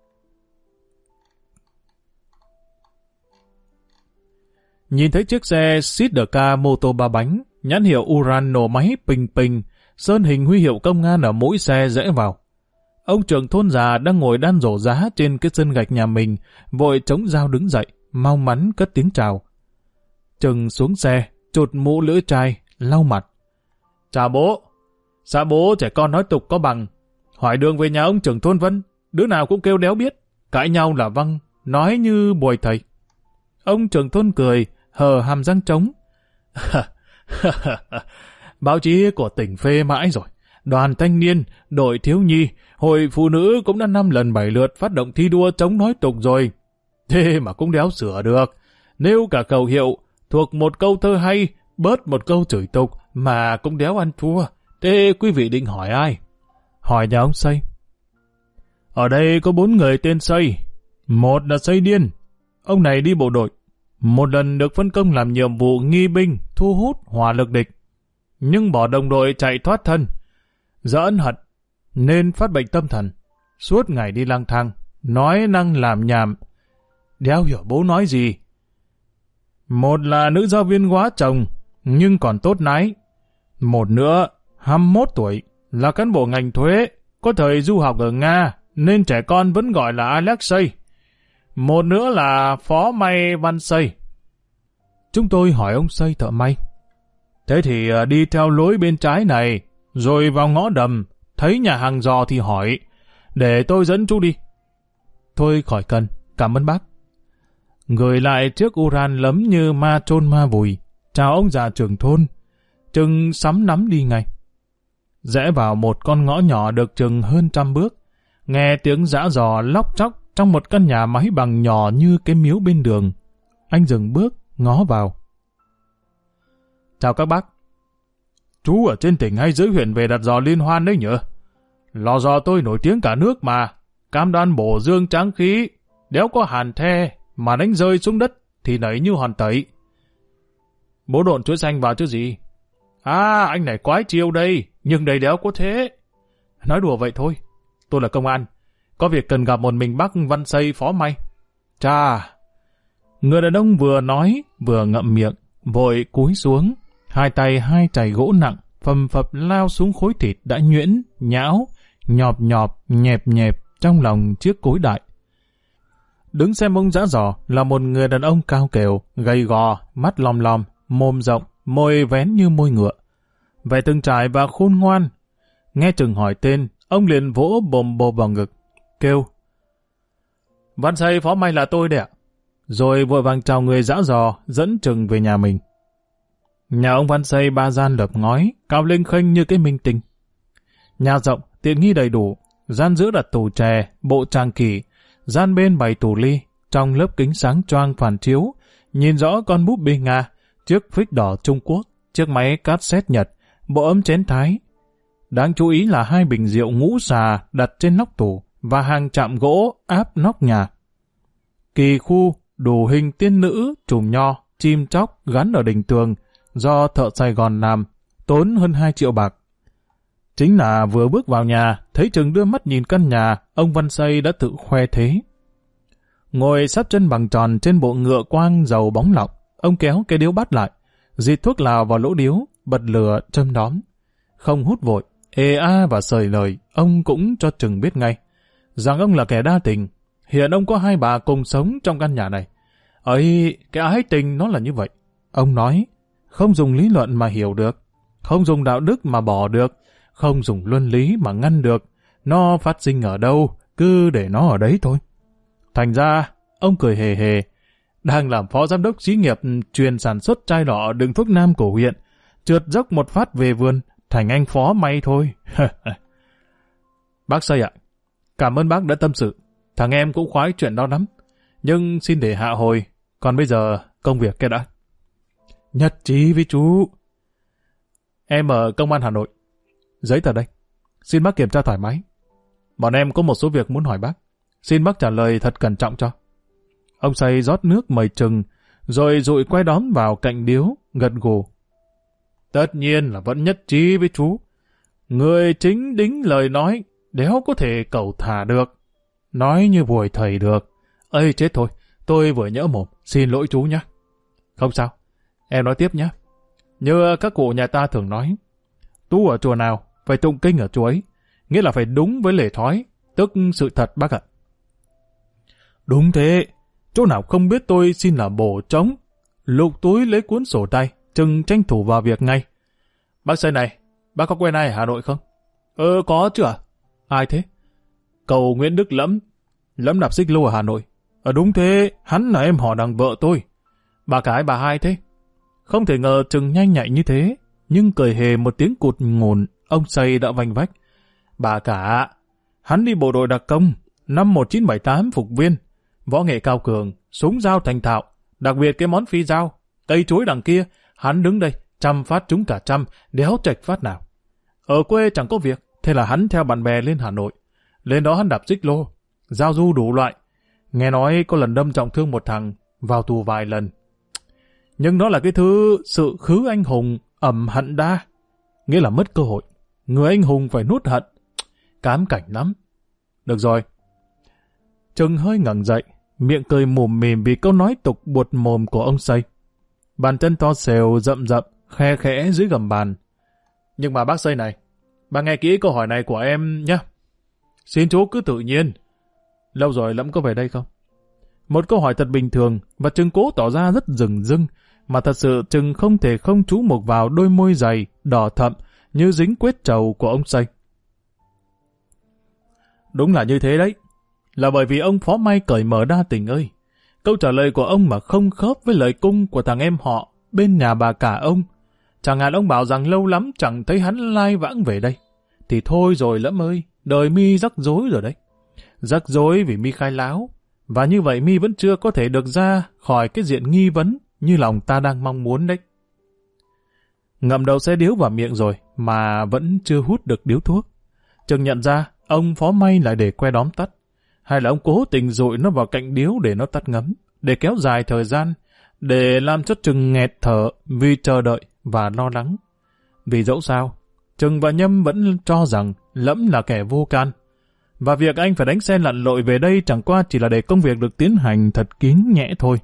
Speaker 1: Nhìn thấy chiếc xe Sidecar mô tô 3 bánh, nhãn hiệu Uran nổ máy pình pình, sơn hình huy hiệu công an ở mũi xe rẽ vào. Ông trưởng thôn già đang ngồi đan rổ giá trên cái sân gạch nhà mình, vội chống dao đứng dậy, mau mắn cất tiếng chào. Trừng xuống xe, chụt mũ lưỡi trai, lau mặt. Chào bố. Dạ bố, trẻ con nói tục có bằng. Hỏi đường về nhà ông trưởng thôn Vân, đứa nào cũng kêu đéo biết. Cãi nhau là văng, nói như bồi thầy. Ông trưởng thôn cười, hờ hàm răng trống. Báo chí của tỉnh phê mãi rồi. Đoàn thanh niên, đội thiếu nhi, hội phụ nữ cũng đã 5 lần 7 lượt phát động thi đua chống nói tục rồi. Thế mà cũng đéo sửa được. Nêu cả khẩu hiệu, thuộc một câu thơ hay, bớt một câu chửi tục, mà cũng đéo ăn thua. Thế quý vị định hỏi ai? Hỏi nhà ông Xây. Ở đây có 4 người tên Xây. Một là Xây Điên, ông này đi bộ đội, một lần được phân công làm nhiệm vụ nghi binh thu hút hỏa lực địch, nhưng bỏ đồng đội chạy thoát thân, do ân hận nên phát bệnh tâm thần, suốt ngày đi lang thang, nói năng làm nhảm, đéo hiểu bố nói gì. Một là nữ giáo viên quá chồng, nhưng còn tốt nái. Một nữa, 21 tuổi, là cán bộ ngành thuế, có thời du học ở Nga, nên trẻ con vẫn gọi là Alexei. Một nữa là Phó May Văn Xây. Chúng tôi hỏi ông Xây thợ may. Thế thì đi theo lối bên trái này, rồi vào ngõ đầm, thấy nhà hàng giò thì hỏi, để tôi dẫn chú đi. Thôi khỏi cần, cảm ơn bác. Gửi lại chiếc Uran lấm như ma chôn ma vùi, chào ông già trưởng thôn, chừng sắm nắm đi ngay. Rẽ vào một con ngõ nhỏ được chừng hơn 100 bước, nghe tiếng giã giò lóc chóc trong một căn nhà máy bằng nhỏ như cái miếu bên đường. Anh dừng bước, ngó vào. Chào các bác. Chú ở trên tỉnh hay dưới huyện về đặt giò liên hoan đấy nhở? Lò giò tôi nổi tiếng cả nước mà, cam đoan bổ dương tráng khí, đéo có hàn the, mà đánh rơi xuống đất thì nảy như hòn tẩy. Bố độn chuối xanh vào chứ gì? À, anh này quái chiêu đây, nhưng đầy đéo có thế. Nói đùa vậy thôi, tôi là công an, có việc cần gặp một mình bác Văn Xây Phó May. Chà! Người đàn ông vừa nói vừa ngậm miệng, vội cúi xuống, hai tay hai chày gỗ nặng, phầm phập lao xuống khối thịt đã nhuyễn, nhão, nhọp nhọp, nhẹp nhẹp trong lòng chiếc cối đại. Đứng xem ông giã giò là một người đàn ông cao kèo, gầy gò, mắt lom lom, mồm rộng, môi vén như môi ngựa. Vẻ từng trải và khôn ngoan. Nghe chừng hỏi tên, ông liền vỗ bồm bộp vào ngực, kêu: Văn Xây Phó May là tôi đấy ạ. Rồi vội vàng chào người giã giò, dẫn chừng về nhà mình. Nhà ông Văn Xây 3 gian lợp ngói, cao lênh khênh như cái minh tinh. Nhà rộng, tiện nghi đầy đủ, gian giữa đặt tủ chè, bộ trang kỷ, gian bên bày tủ ly, trong lớp kính sáng choang phản chiếu, nhìn rõ con búp bê Nga, chiếc phích đỏ Trung Quốc, chiếc máy cassette Nhật, bộ ấm chén Thái. Đáng chú ý là 2 bình rượu ngũ xà đặt trên nóc tủ và hàng chạm gỗ áp nóc nhà. Kỳ khu đủ hình tiên nữ, chùm nho, chim chóc gắn ở đỉnh tường do thợ Sài Gòn làm, tốn hơn 2 triệu bạc. Chính là vừa bước vào nhà, thấy chừng đưa mắt nhìn căn nhà, ông Văn Xây đã tự khoe thế. Ngồi sắp chân bằng tròn trên bộ ngựa quang dầu bóng lọc, ông kéo cái điếu bắt lại, dịt thuốc lào vào lỗ điếu, bật lửa châm đóm. Không hút vội, ê a và sời lời, ông cũng cho chừng biết ngay rằng ông là kẻ đa tình. Hiện ông có 2 bà cùng sống trong căn nhà này. Ấy, cái ái tình nó là như vậy. Ông nói, không dùng lý luận mà hiểu được, không dùng đạo đức mà bỏ được, không dùng luân lý mà ngăn được. Nó phát sinh ở đâu, cứ để nó ở đấy thôi. Thành ra, ông cười hề hề, đang làm phó giám đốc xí nghiệp truyền sản xuất chai lọ đựng thuốc nam của huyện, trượt dốc một phát về vườn, thành anh Phó May thôi. Bác Xây ạ, cảm ơn bác đã tâm sự. Thằng em cũng khoái chuyện đó lắm. Nhưng xin để hạ hồi, còn bây giờ công việc kia đã. Nhất trí với chú. Em ở công an Hà Nội. Giấy tờ đây. Xin bác kiểm tra thoải mái. Bọn em có một số việc muốn hỏi bác. Xin bác trả lời thật cẩn trọng cho. Ông Xây rót nước mời chừng, rồi dụi quay đóm vào cạnh điếu, gật gù. Tất nhiên là vẫn nhất trí với chú. Người chính đính lời nói, đéo có thể cẩu thả được. Nói như vùi thầy được. Ây chết thôi, tôi vừa nhỡ mồm, xin lỗi chú nhé. Không sao, em nói tiếp nhé. Như các cụ nhà ta thường nói, tu ở chùa nào, phải tụng kinh ở chùa ấy, nghĩa là phải đúng với lễ thói, tức sự thật bác ạ. Đúng thế, chỗ nào không biết tôi xin là bổ trống, lục túi lấy cuốn sổ tay, chừng tranh thủ vào việc ngay. Bác Xây này, bác có quen ai ở Hà Nội không? Có chứ ạ. Ai thế? Cậu Nguyễn Đức Lẫm đạp xích lô ở Hà Nội. Đúng thế, hắn là em họ đằng vợ tôi. Bà cái bà hai thế. Không thể ngờ chừng nhanh nhạy như thế, nhưng cười hề một tiếng cụt ngùn, ông Xây đã vành vách. Bà cả, hắn đi bộ đội đặc công, năm 1978 phục viên, võ nghệ cao cường, súng dao thành thạo, đặc biệt cái món phi dao, cây chuối đằng kia, hắn đứng đây, 100 phát trúng cả 100, đéo chệch phát nào. Ở quê chẳng có việc, thế là hắn theo bạn bè lên Hà Nội. Lên đó hắn đạp xích lô, giao du đủ loại. Nghe nói có lần đâm trọng thương một thằng, vào tù vài lần. Nhưng đó là cái thứ sự khứ anh hùng ẩm hận đa. Nghĩa là mất cơ hội. Người anh hùng phải nuốt hận. Cám cảnh lắm. Được rồi. Trừng hơi ngẩng dậy, miệng cười mồm mềm vì câu nói tục buột mồm của ông Xây. Bàn chân to xèo rậm rậm, khe khẽ dưới gầm bàn. Nhưng mà bác Xây này, bà nghe kỹ câu hỏi này của em nhé. Xin chú cứ tự nhiên. Lâu rồi Lẫm có về đây không? Một câu hỏi thật bình thường và Trừng cố tỏ ra rất rừng rưng, mà thật sự Trừng không thể không chú mục vào đôi môi dày, đỏ thẫm như dính quết trầu của ông Xây. Đúng là như thế đấy. Là bởi vì ông Phó May cởi mở đa tình ơi. Câu trả lời của ông mà không khớp với lời cung của thằng em họ bên nhà bà cả ông. Chẳng hạn ông bảo rằng lâu lắm chẳng thấy hắn lai vãng về đây. Thì thôi rồi Lẫm ơi, đời mi rắc rối rồi đấy. Rắc rối vì mi khai láo. Và như vậy mi vẫn chưa có thể được ra khỏi cái diện nghi vấn như lòng ta đang mong muốn đấy. Ngậm đầu xe điếu vào miệng rồi mà vẫn chưa hút được điếu thuốc. Trừng nhận ra ông Phó May lại để que đóm tắt. Hay là ông cố tình dội nó vào cạnh điếu để nó tắt ngấm, để kéo dài thời gian, để làm cho Trừng nghẹt thở vì chờ đợi và lo lắng. Vì dẫu sao, Trừng và Nhâm vẫn cho rằng Lẫm là kẻ vô can. Và việc anh phải đánh xe lặn lội về đây chẳng qua chỉ là để công việc được tiến hành thật kín nhẽ thôi.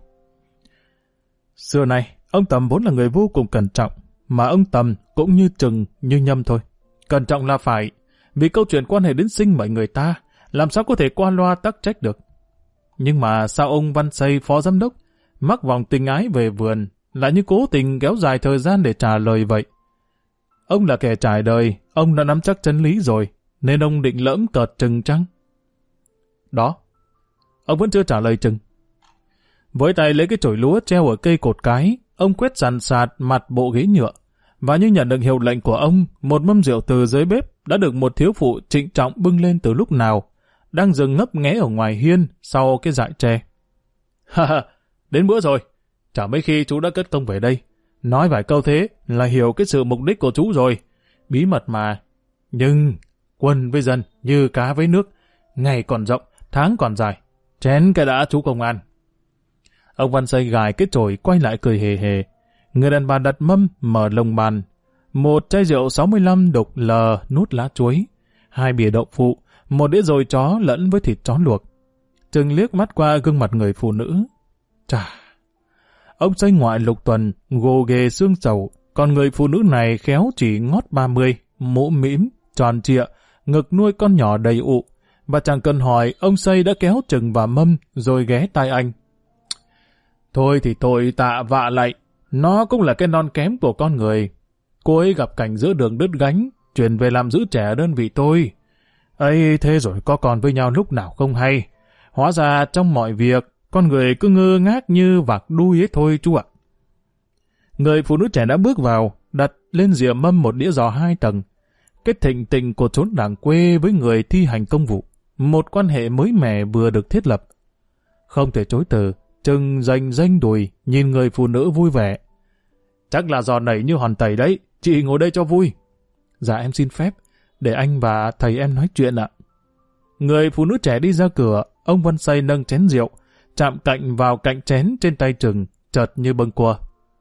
Speaker 1: Xưa nay, ông Tầm vốn là người vô cùng cẩn trọng, mà ông Tầm cũng như Trừng như Nhâm thôi. Cẩn trọng là phải, vì câu chuyện quan hệ đến sinh mệnh người ta, làm sao có thể qua loa tắc trách được. Nhưng mà sao ông Văn Xây phó giám đốc mắc vòng tình ái về vườn lại như cố tình kéo dài thời gian để trả lời vậy? Ông là kẻ trải đời, ông đã nắm chắc chân lý rồi, nên ông định lỡm cợt Trừng chăng? Đó, ông vẫn chưa trả lời Trừng. Với tay lấy cái chổi lúa treo ở cây cột cái, ông quét sàn sạt mặt bộ ghế nhựa, và như nhận được hiệu lệnh của ông, một mâm rượu từ dưới bếp đã được một thiếu phụ trịnh trọng bưng lên từ lúc nào, đang dừng ngấp nghé ở ngoài hiên sau cái dại tre. Ha ha, đến bữa rồi, chả mấy khi chú đã cất công về đây. Nói vài câu thế là hiểu cái sự mục đích của chú rồi. Bí mật mà. Nhưng quân với dân như cá với nước, ngày còn rộng, tháng còn dài. Chén cái đã chú công an. Ông Văn Xây gài cái chổi quay lại cười hề hề. Người đàn bà đặt mâm mở lồng bàn. Một chai rượu 65 đục lờ nút lá chuối, 2 bìa đậu phụ, một đĩa dồi chó lẫn với thịt chó luộc. Trừng liếc mắt qua gương mặt người phụ nữ. Chà! Ông Xây ngoại lục tuần, gồ ghề xương sầu, còn người phụ nữ này khéo chỉ ngót 30, mũm mĩm, tròn trịa, ngực nuôi con nhỏ đầy ụ. Và chẳng cần hỏi, ông Xây đã kéo Trừng vào mâm rồi ghé tai anh. Thôi thì tội tạ vạ lạy, nó cũng là cái non kém của con người. Cô ấy gặp cảnh giữa đường đứt gánh, chuyển về làm giữ trẻ ở đơn vị tôi. Ấy thế rồi có con với nhau lúc nào không hay. Hóa ra trong mọi việc, con người cứ ngơ ngác như vạc đuôi ấy thôi chú ạ. Người phụ nữ trẻ đã bước vào, đặt lên rìa mâm một đĩa giò 2 tầng. Cái thịnh tình của chốn làng quê với người thi hành công vụ, một quan hệ mới mẻ vừa được thiết lập. Không thể chối từ, Trừng rênh đùi nhìn người phụ nữ vui vẻ. Chắc là giò nảy như hòn tẩy đấy, chị ngồi đây cho vui. Dạ em xin phép, để anh và thầy em nói chuyện ạ. Người phụ nữ trẻ đi ra cửa, ông Văn Xây nâng chén rượu, chạm cạnh vào cạnh chén trên tay Trừng, chợt như bâng quơ.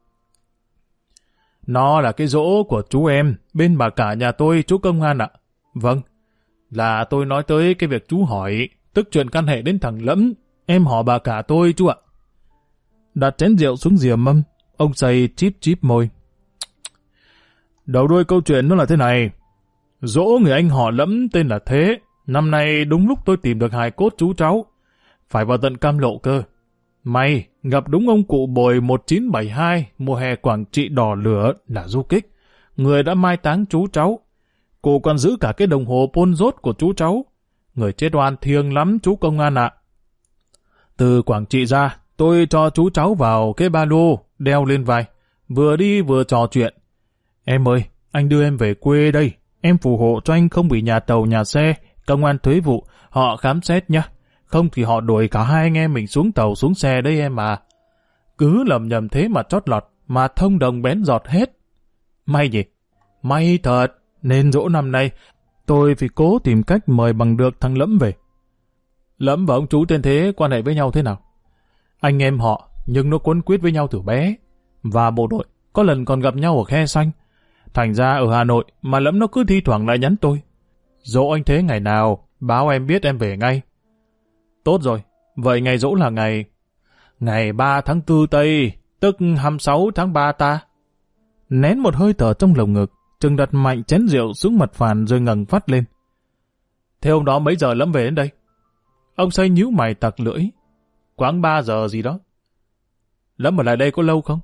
Speaker 1: Nó là cái giỗ của chú em, bên bà cả nhà tôi, chú công an ạ. Vâng, là tôi nói tới cái việc chú hỏi, tức chuyện căn hệ đến thằng Lẫm, em họ bà cả tôi chú ạ. Đặt chén rượu xuống rìa mâm, ông Xây chíp chíp môi. Đầu đuôi câu chuyện nó là thế này. Dỗ người anh họ Lẫm tên là Thế. Năm nay đúng lúc tôi tìm được hài cốt chú cháu. Phải vào tận Cam Lộ cơ. May gặp đúng ông cụ Bồi 1972 mùa hè Quảng Trị đỏ lửa là du kích. Người đã mai táng chú cháu. Cụ còn giữ cả cái đồng hồ pôn rốt của chú cháu. Người chết oan thiêng lắm chú công an ạ. Từ Quảng Trị ra, tôi cho chú cháu vào cái ba lô, đeo lên vai. Vừa đi vừa trò chuyện. Em ơi, anh đưa em về quê đây. Em phù hộ cho anh không bị nhà tàu nhà xe, công an thuế vụ, họ khám xét nhá. Không thì họ đuổi cả hai anh em mình xuống tàu xuống xe đấy em à. Cứ lầm nhầm thế mà chót lọt, mà thông đồng bén giọt hết. May nhỉ? May thật, nên dỗ năm nay tôi phải cố tìm cách mời bằng được thằng Lẫm về. Lẫm và ông chú tên Thế quan hệ với nhau thế nào? Anh em họ, nhưng nó quấn quýt với nhau từ bé. Và bộ đội, có lần còn gặp nhau ở Khe Xanh. Thành ra ở Hà Nội mà Lẫm nó cứ thi thoảng lại nhắn tôi. Dỗ anh Thế ngày nào, báo em biết em về ngay. Tốt rồi, vậy ngày dỗ là ngày 3 tháng 4 Tây, tức 26 tháng 3 ta. Nén một hơi thở trong lồng ngực, Trừng đặt mạnh chén rượu xuống mặt phàn rồi ngẩng phát lên. Thế hôm đó mấy giờ Lẫm về đến đây? Ông Xây nhíu mày tặc lưỡi. Khoảng 3 giờ gì đó. Lẫm ở lại đây có lâu không?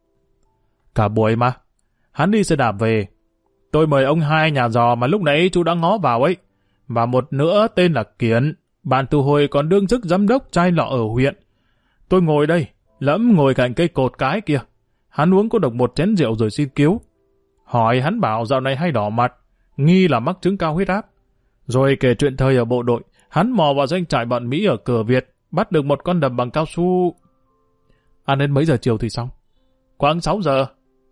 Speaker 1: Cả buổi mà. Hắn đi xe đạp về. Tôi mời ông hai nhà giò mà lúc nãy chú đã ngó vào ấy. Và một nữa tên là Kiển. Bạn từ hồi còn đương chức giám đốc chai lọ ở huyện. Tôi ngồi đây, Lẫm ngồi cạnh cây cột cái kia. Hắn uống có độc một chén rượu rồi xin cứu. Hỏi hắn bảo dạo này hay đỏ mặt, nghi là mắc chứng cao huyết áp. Rồi kể chuyện thời ở bộ đội, hắn mò vào doanh trại bọn Mỹ ở Cửa Việt, bắt được một con đầm bằng cao su. Ăn đến mấy giờ chiều thì xong? Khoảng 6 giờ.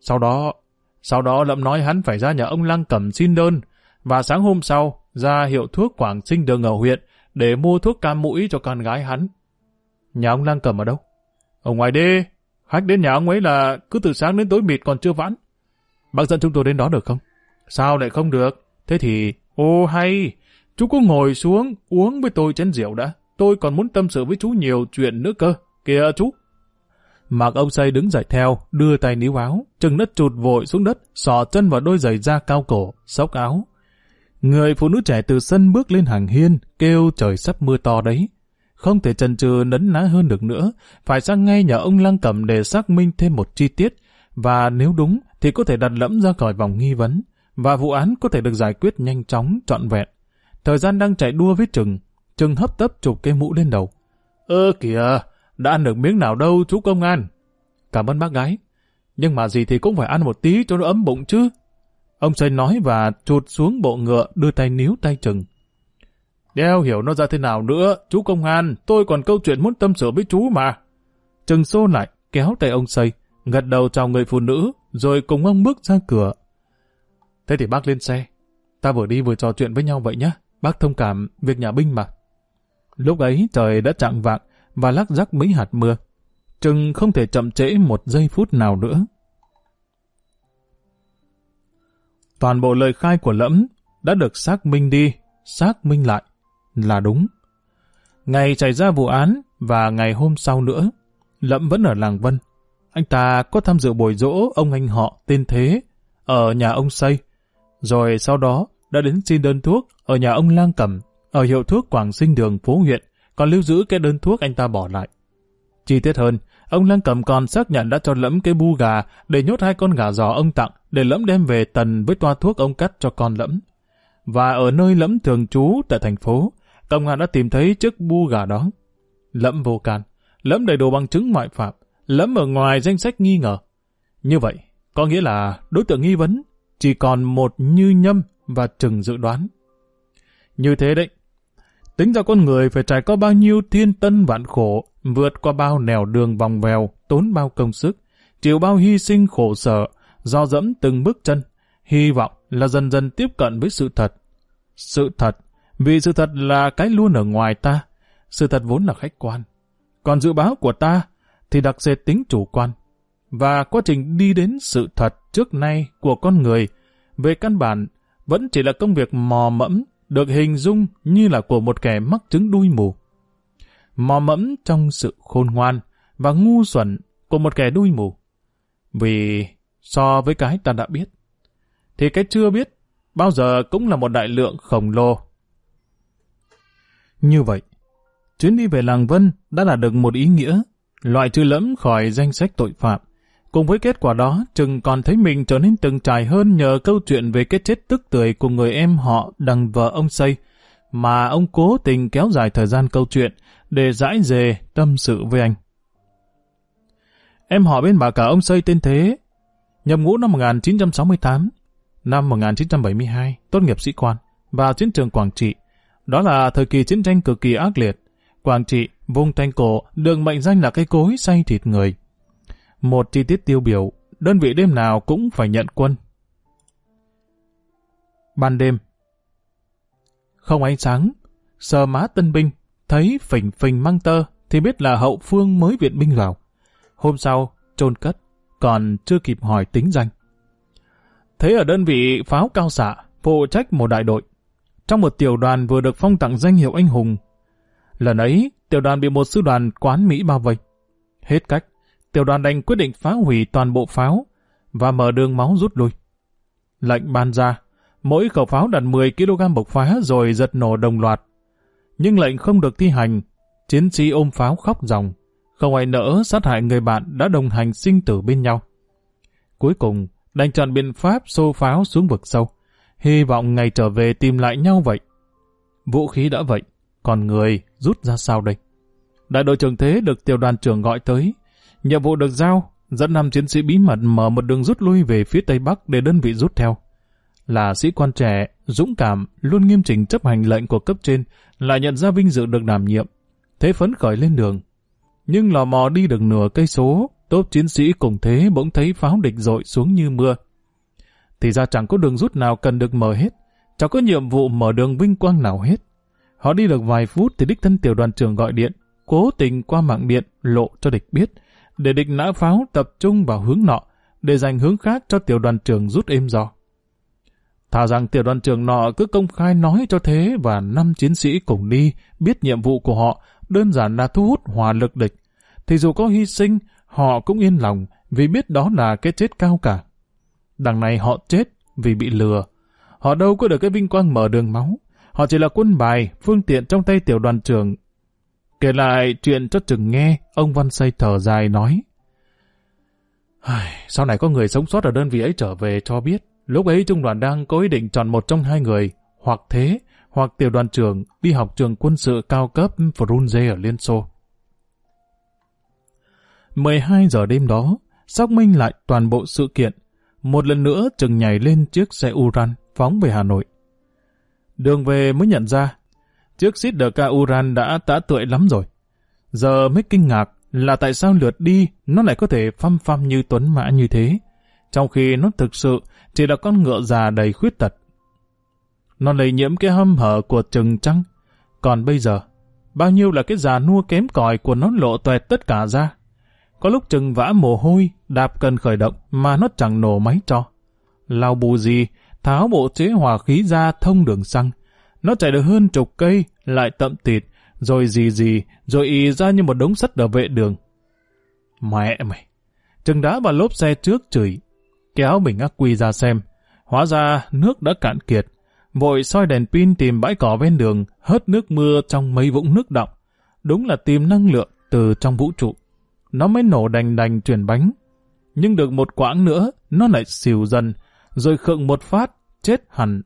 Speaker 1: Sau đó Lẫm nói hắn phải ra nhà ông Lăng Cẩm xin đơn, và sáng hôm sau ra hiệu thuốc Quảng Sinh Đường ở huyện để mua thuốc cam mũi cho con gái hắn. Nhà ông Lăng Cẩm ở đâu? Ở ngoài đê. Khách đến nhà ông ấy là cứ từ sáng đến tối mịt còn chưa vãn. Bác dẫn chúng tôi đến đó được không? Sao lại không được? Thế thì... Ô hay! Chú có ngồi xuống uống với tôi chén rượu đã. Tôi còn muốn tâm sự với chú nhiều chuyện nữa cơ. Kìa chú! Mạc ông Xây đứng dậy theo, đưa tay níu áo, Trừng đất trụt vội xuống đất, xỏ chân vào đôi giày da cao cổ, xốc áo. Người phụ nữ trẻ từ sân bước lên hàng hiên, kêu trời sắp mưa to đấy. Không thể chần chừ nấn ná hơn được nữa, phải sang ngay nhà ông Lăng Cẩm để xác minh thêm một chi tiết, và nếu đúng thì có thể đặt Lẫm ra khỏi vòng nghi vấn, và vụ án có thể được giải quyết nhanh chóng, trọn vẹn. Thời gian đang chạy đua với Trừng. Trừng hấp tấp chụp cái mũ lên đầu. Kìa, đã ăn được miếng nào đâu chú công an. Cảm ơn bác gái. Nhưng mà gì thì cũng phải ăn một tí cho nó ấm bụng chứ. Ông Xây nói và chụt xuống bộ ngựa, đưa tay níu tay Trừng. Đeo hiểu nó ra thế nào nữa, chú công an, tôi còn câu chuyện muốn tâm sự với chú mà. Trừng xô lại, kéo tay ông Xây, gật đầu chào người phụ nữ, rồi cùng ông bước ra cửa. Thế thì bác lên xe. Ta vừa đi vừa trò chuyện với nhau vậy nhé. Bác thông cảm việc nhà binh mà. Lúc ấy trời đã chạng vạng và lắc rắc mấy hạt mưa. Trừng không thể chậm trễ một giây phút nào nữa. Toàn bộ lời khai của Lẫm đã được xác minh đi, xác minh lại là đúng. Ngày xảy ra vụ án và ngày hôm sau nữa, Lẫm vẫn ở làng Vân. Anh ta có tham dự buổi giỗ ông anh họ tên Thế ở nhà ông Xây, rồi sau đó đã đến xin đơn thuốc ở nhà ông Lang Cẩm ở hiệu thuốc Quảng Sinh Đường phố huyện, còn lưu giữ cái đơn thuốc anh ta bỏ lại. Chi tiết hơn, ông Lang Cẩm còn xác nhận đã cho Lẫm cái bu gà để nhốt 2 con gà giò ông tặng để Lẫm đem về tần với toa thuốc ông cắt cho con Lẫm. Và ở nơi Lẫm thường trú tại thành phố, công an đã tìm thấy chiếc bu gà đó. Lẫm vô can, Lẫm đầy đủ bằng chứng ngoại phạm, Lẫm ở ngoài danh sách nghi ngờ. Như vậy, có nghĩa là đối tượng nghi vấn chỉ còn một Như Nhâm và Trừng dự đoán. Như thế đấy, tính ra con người phải trải qua bao nhiêu thiên tân vạn khổ, vượt qua bao nẻo đường vòng vèo, tốn bao công sức, chịu bao hy sinh khổ sở, do dẫm từng bước chân, hy vọng là dần dần tiếp cận với sự thật. Sự thật, vì sự thật là cái luôn ở ngoài ta, sự thật vốn là khách quan. Còn dự báo của ta thì đặc sệt tính chủ quan. Và quá trình đi đến sự thật trước nay của con người, về căn bản, vẫn chỉ là công việc mò mẫm, được hình dung như là của một kẻ mắc chứng đuôi mù. Mò mẫm trong sự khôn ngoan và ngu xuẩn của một kẻ đuôi mù. Vì so với cái ta đã biết, thì cái chưa biết bao giờ cũng là một đại lượng khổng lồ. Như vậy, chuyến đi về làng Vân đã là được một ý nghĩa, loại trừ Lẫm khỏi danh sách tội phạm. Cùng với kết quả đó, Trừng còn thấy mình trở nên từng trải hơn nhờ câu chuyện về cái chết tức tưởi của người em họ đằng vợ ông Xây, mà ông cố tình kéo dài thời gian câu chuyện để dãi dề tâm sự với anh. Em họ bên bà cả ông Xây tên Thế, nhập ngũ năm 1968, năm 1972, tốt nghiệp sĩ quan, vào chiến trường Quảng Trị. Đó là thời kỳ chiến tranh cực kỳ ác liệt. Quảng Trị, vùng Thành Cổ, được mệnh danh là cái cối xay thịt người. Một chi tiết tiêu biểu, đơn vị đêm nào cũng phải nhận quân. Ban đêm, không ánh sáng, sờ má tân binh, thấy phình phình măng tơ thì biết là hậu phương mới viện binh vào. Hôm sau, chôn cất, còn chưa kịp hỏi tính danh. Thế ở đơn vị pháo cao xạ, phụ trách một đại đội. Trong một tiểu đoàn vừa được phong tặng danh hiệu anh hùng. Lần ấy, tiểu đoàn bị một sư đoàn quán Mỹ bao vây. Hết cách, tiểu đoàn đành quyết định phá hủy toàn bộ pháo và mở đường máu rút lui. Lệnh ban ra, mỗi khẩu pháo đặt 10 kg bộc phá rồi giật nổ đồng loạt. Nhưng lệnh không được thi hành, chiến sĩ ôm pháo khóc ròng, không ai nỡ sát hại người bạn đã đồng hành sinh tử bên nhau. Cuối cùng, đành chọn biện pháp xô pháo xuống vực sâu, hy vọng ngày trở về tìm lại nhau vậy. Vũ khí đã vậy, còn người rút ra sao đây? Đại đội trưởng Thế được tiểu đoàn trưởng gọi tới, nhiệm vụ được giao, dẫn 5 chiến sĩ bí mật mở một đường rút lui về phía Tây Bắc để đơn vị rút theo. Là sĩ quan trẻ, dũng cảm, luôn nghiêm chỉnh chấp hành lệnh của cấp trên, lại nhận ra vinh dự được đảm nhiệm. Thế phấn khởi lên đường. Nhưng lò mò đi được nửa cây số, tốp chiến sĩ cùng Thế bỗng thấy pháo địch dội xuống như mưa. Thì ra chẳng có đường rút nào cần được mở hết, chẳng có nhiệm vụ mở đường vinh quang nào hết. Họ đi được vài phút thì đích thân tiểu đoàn trưởng gọi điện, cố tình qua mạng điện lộ cho địch biết, để địch nã pháo tập trung vào hướng nọ, để dành hướng khác cho tiểu đoàn trưởng rút êm gió. Thà rằng tiểu đoàn trưởng nọ cứ công khai nói cho Thế và 5 chiến sĩ cùng đi biết nhiệm vụ của họ đơn giản là thu hút hỏa lực địch, thì dù có hy sinh, họ cũng yên lòng vì biết đó là cái chết cao cả. Đằng này họ chết vì bị lừa. Họ đâu có được cái vinh quang mở đường máu. Họ chỉ là quân bài, phương tiện trong tay tiểu đoàn trưởng. Kể lại chuyện cho Trừng nghe, ông Văn Xây thở dài nói: sau này có người sống sót ở đơn vị ấy trở về cho biết, lúc ấy trung đoàn đang có ý định chọn một trong hai người, hoặc Thế, hoặc tiểu đoàn trưởng đi học trường quân sự cao cấp Frunze ở Liên Xô. 12 giờ đêm đó, xác minh lại toàn bộ sự kiện. Một lần nữa Trừng nhảy lên chiếc xe Uran phóng về Hà Nội. Đường về mới nhận ra, chiếc Sidecar Uran đã tã tưởi lắm rồi. Giờ mới kinh ngạc là tại sao lượt đi nó lại có thể phăm phăm như tuấn mã như thế, trong khi nó thực sự chỉ là con ngựa già đầy khuyết tật. Nó lây nhiễm cái hăm hở của Trừng chăng? Còn bây giờ, bao nhiêu là cái già nua kém cỏi của nó lộ toẹt tất cả ra. Có lúc Trừng vã mồ hôi, đạp cần khởi động mà nó chẳng nổ máy cho. Lau bù gì, tháo bộ chế hòa khí ra thông đường xăng. Nó chạy được hơn 10 cây, lại tậm tịt, rồi gì, rồi ì ra như một đống sắt ở vệ đường. Mẹ mày! Trừng đá vào lốp xe trước chửi, kéo bình ắc quy ra xem. Hóa ra nước đã cạn kiệt. Vội soi đèn pin tìm bãi cỏ ven đường, hớt nước mưa trong mấy vũng nước đọng. Đúng là tìm năng lượng từ trong vũ trụ. Nó mới nổ đành chuyển bánh. Nhưng được một quãng nữa, nó lại xỉu dần, rồi khựng một phát, chết hẳn.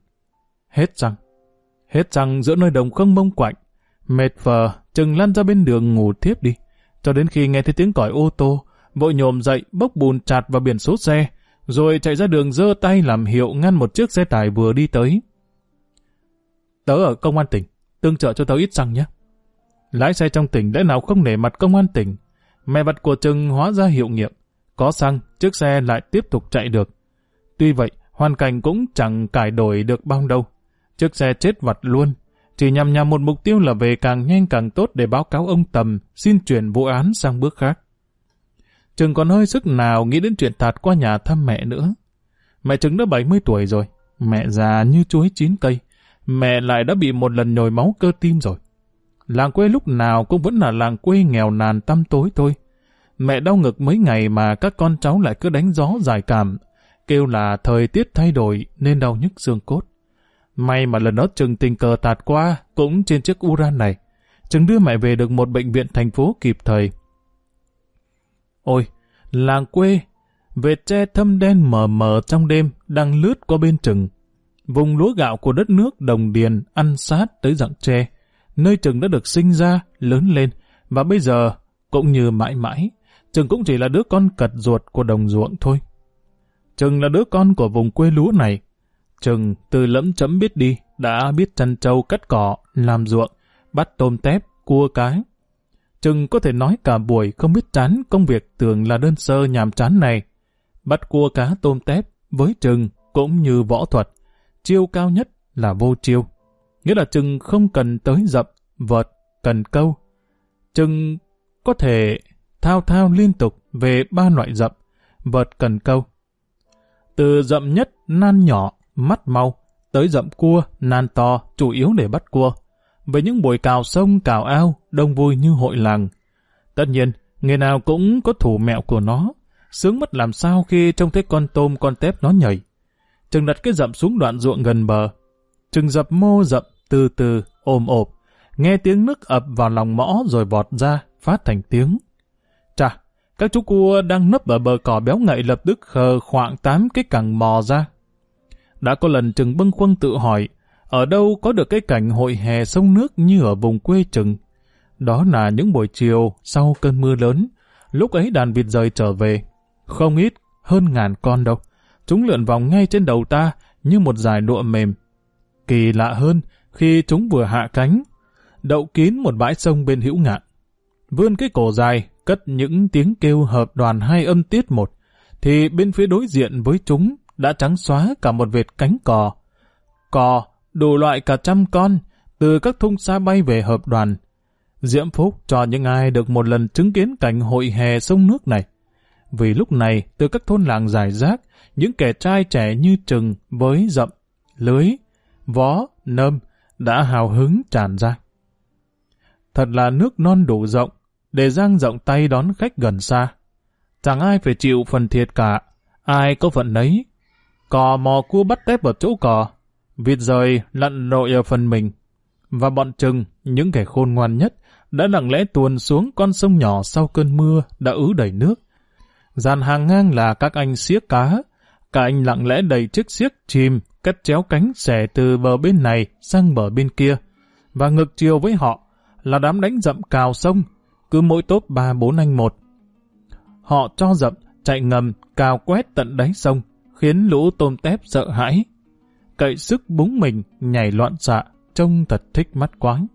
Speaker 1: Hết xăng giữa nơi đồng không mông quạnh. Mệt phờ, Trừng lăn ra bên đường ngủ thiếp đi. Cho đến khi nghe thấy tiếng còi ô tô, vội nhổm dậy bốc bùn chạt vào biển số xe, rồi chạy ra đường giơ tay làm hiệu ngăn một chiếc xe tải vừa đi tới. Tớ ở công an tỉnh, tương trợ cho tớ ít xăng nhé. Lái xe trong tỉnh lẽ nào không nể mặt công an tỉnh. Mẹ vặt của Trừng hóa ra hiệu nghiệm. Có xăng, chiếc xe lại tiếp tục chạy được. Tuy vậy, hoàn cảnh cũng chẳng cải đổi được bao đâu. Chiếc xe chết vặt luôn, chỉ nhằm một mục tiêu là về càng nhanh càng tốt để báo cáo ông Tầm xin chuyển vụ án sang bước khác. Trừng còn hơi sức nào nghĩ đến chuyện tạt qua nhà thăm mẹ nữa. Mẹ Trừng đã 70 tuổi rồi, mẹ già như chuối 9 cây. Mẹ lại đã bị một lần nhồi máu cơ tim rồi. Làng quê lúc nào cũng vẫn là làng quê nghèo nàn tăm tối thôi. Mẹ đau ngực mấy ngày mà các con cháu lại cứ đánh gió giải cảm, kêu là thời tiết thay đổi nên đau nhức xương cốt. May mà lần đó Trừng tình cờ tạt qua cũng trên chiếc Uran này. Trừng đưa mẹ về được một bệnh viện thành phố kịp thời. Ôi, làng quê, vệt tre thâm đen mờ mờ trong đêm đang lướt qua bên Trừng. Vùng lúa gạo của đất nước Đồng Điền ăn sát tới rặng tre, nơi Trừng đã được sinh ra, lớn lên, và bây giờ, cũng như mãi mãi, Trừng cũng chỉ là đứa con cật ruột của đồng ruộng thôi. Trừng là đứa con của vùng quê lúa này. Trừng từ lẫm chẫm biết đi, đã biết chăn trâu cắt cỏ, làm ruộng, bắt tôm tép, cua cái. Trừng có thể nói cả buổi không biết chán công việc tưởng là đơn sơ nhàm chán này. Bắt cua cá tôm tép với Trừng cũng như võ thuật, chiêu cao nhất là vô chiêu. Nghĩa là Trừng không cần tới dập, vợt, cần câu. Trừng có thể thao thao liên tục về 3 loại dậm, vợt cần câu. Từ dậm nhất, nan nhỏ, mắt mau, tới dậm cua, nan to, chủ yếu để bắt cua. Về những buổi cào sông, cào ao, đông vui như hội làng. Tất nhiên, người nào cũng có thủ mẹo của nó, sướng mất làm sao khi trông thấy con tôm con tép nó nhảy. Trừng đặt cái dậm xuống đoạn ruộng gần bờ. Trừng dập mô dậm từ từ, ồm ộp, nghe tiếng nước ập vào lòng mõ rồi vọt ra, phát thành tiếng. Chà, các chú cua đang nấp ở bờ cỏ béo ngậy lập tức khờ khoạng 8 cái cẳng mò ra. Đã có lần Trừng bâng khuâng tự hỏi, ở đâu có được cái cảnh hội hè sông nước như ở vùng quê Trừng. Đó là những buổi chiều sau cơn mưa lớn, lúc ấy đàn vịt rời trở về. Không ít, hơn 1000 con đâu. Chúng lượn vòng ngay trên đầu ta như một dải lụa mềm. Kỳ lạ hơn, khi chúng vừa hạ cánh, đậu kín một bãi sông bên hữu ngạn. Vươn cái cổ dài, cất những tiếng kêu hợp đoàn 2 âm tiết một, thì bên phía đối diện với chúng đã trắng xóa cả một vệt cánh cò. Cò, đủ loại cả 100 con, từ các thung xa bay về hợp đoàn. Diễm phúc cho những ai được một lần chứng kiến cảnh hội hè sông nước này. Vì lúc này, từ các thôn làng rải rác, những kẻ trai trẻ như Trừng với dậm, lưới, vó, nơm đã hào hứng tràn ra. Thật là nước non đủ rộng, để dang rộng tay đón khách gần xa. Chẳng ai phải chịu phần thiệt cả, ai có phận nấy. Cò mò cua bắt tép ở chỗ cò, vịt rời lặn lội ở phần mình. Và bọn Trừng, những kẻ khôn ngoan nhất, đã lặng lẽ tuồn xuống con sông nhỏ sau cơn mưa đã ứ đầy nước. Dàn hàng ngang là các anh xiếc cá, cả anh lặng lẽ đầy chiếc xiếc chìm, cắt chéo cánh xẻ từ bờ bên này sang bờ bên kia. Và ngược chiều với họ là đám đánh dậm cào sông, cứ mỗi tốp 3-4 anh một. Họ cho dậm chạy ngầm cào quét tận đáy sông, khiến lũ tôm tép sợ hãi. Cậy sức búng mình nhảy loạn xạ, trông thật thích mắt quáng.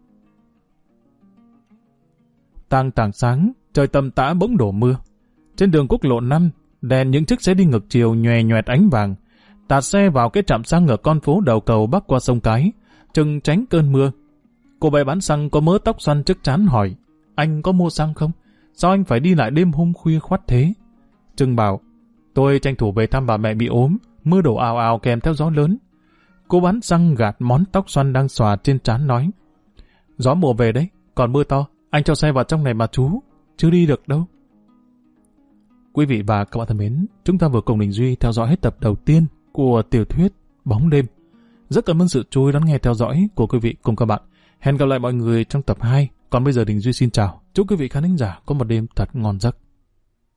Speaker 1: Tang tảng sáng, trời tầm tã bỗng đổ mưa. Trên đường quốc lộ 5, đèn những chiếc xe đi ngược chiều nhòe nhòe ánh vàng. Tạt xe vào cái trạm xăng ở con phố đầu cầu bắc qua sông Cái, Trừng tránh cơn mưa. Cô bé bán xăng có mớ tóc xoăn trước trán hỏi, anh có mua xăng không? Sao anh phải đi lại đêm hôm khuya khoắt thế? Trừng bảo, tôi tranh thủ về thăm bà mẹ bị ốm, mưa đổ ào ào kèm theo gió lớn. Cô bán xăng gạt món tóc xoăn đang xòa trên trán nói, gió mùa về đấy, còn mưa to, anh cho xe vào trong này mà chú, chưa đi được đâu. Quý vị và các bạn thân mến, chúng ta vừa cùng Đình Duy theo dõi hết tập đầu tiên của tiểu thuyết Bóng Đêm. Rất cảm ơn sự chú ý lắng nghe theo dõi của quý vị cùng các bạn. Hẹn gặp lại mọi người trong tập 2. Còn bây giờ Đình Duy xin chào. Chúc quý vị khán thính giả có một đêm thật ngon giấc.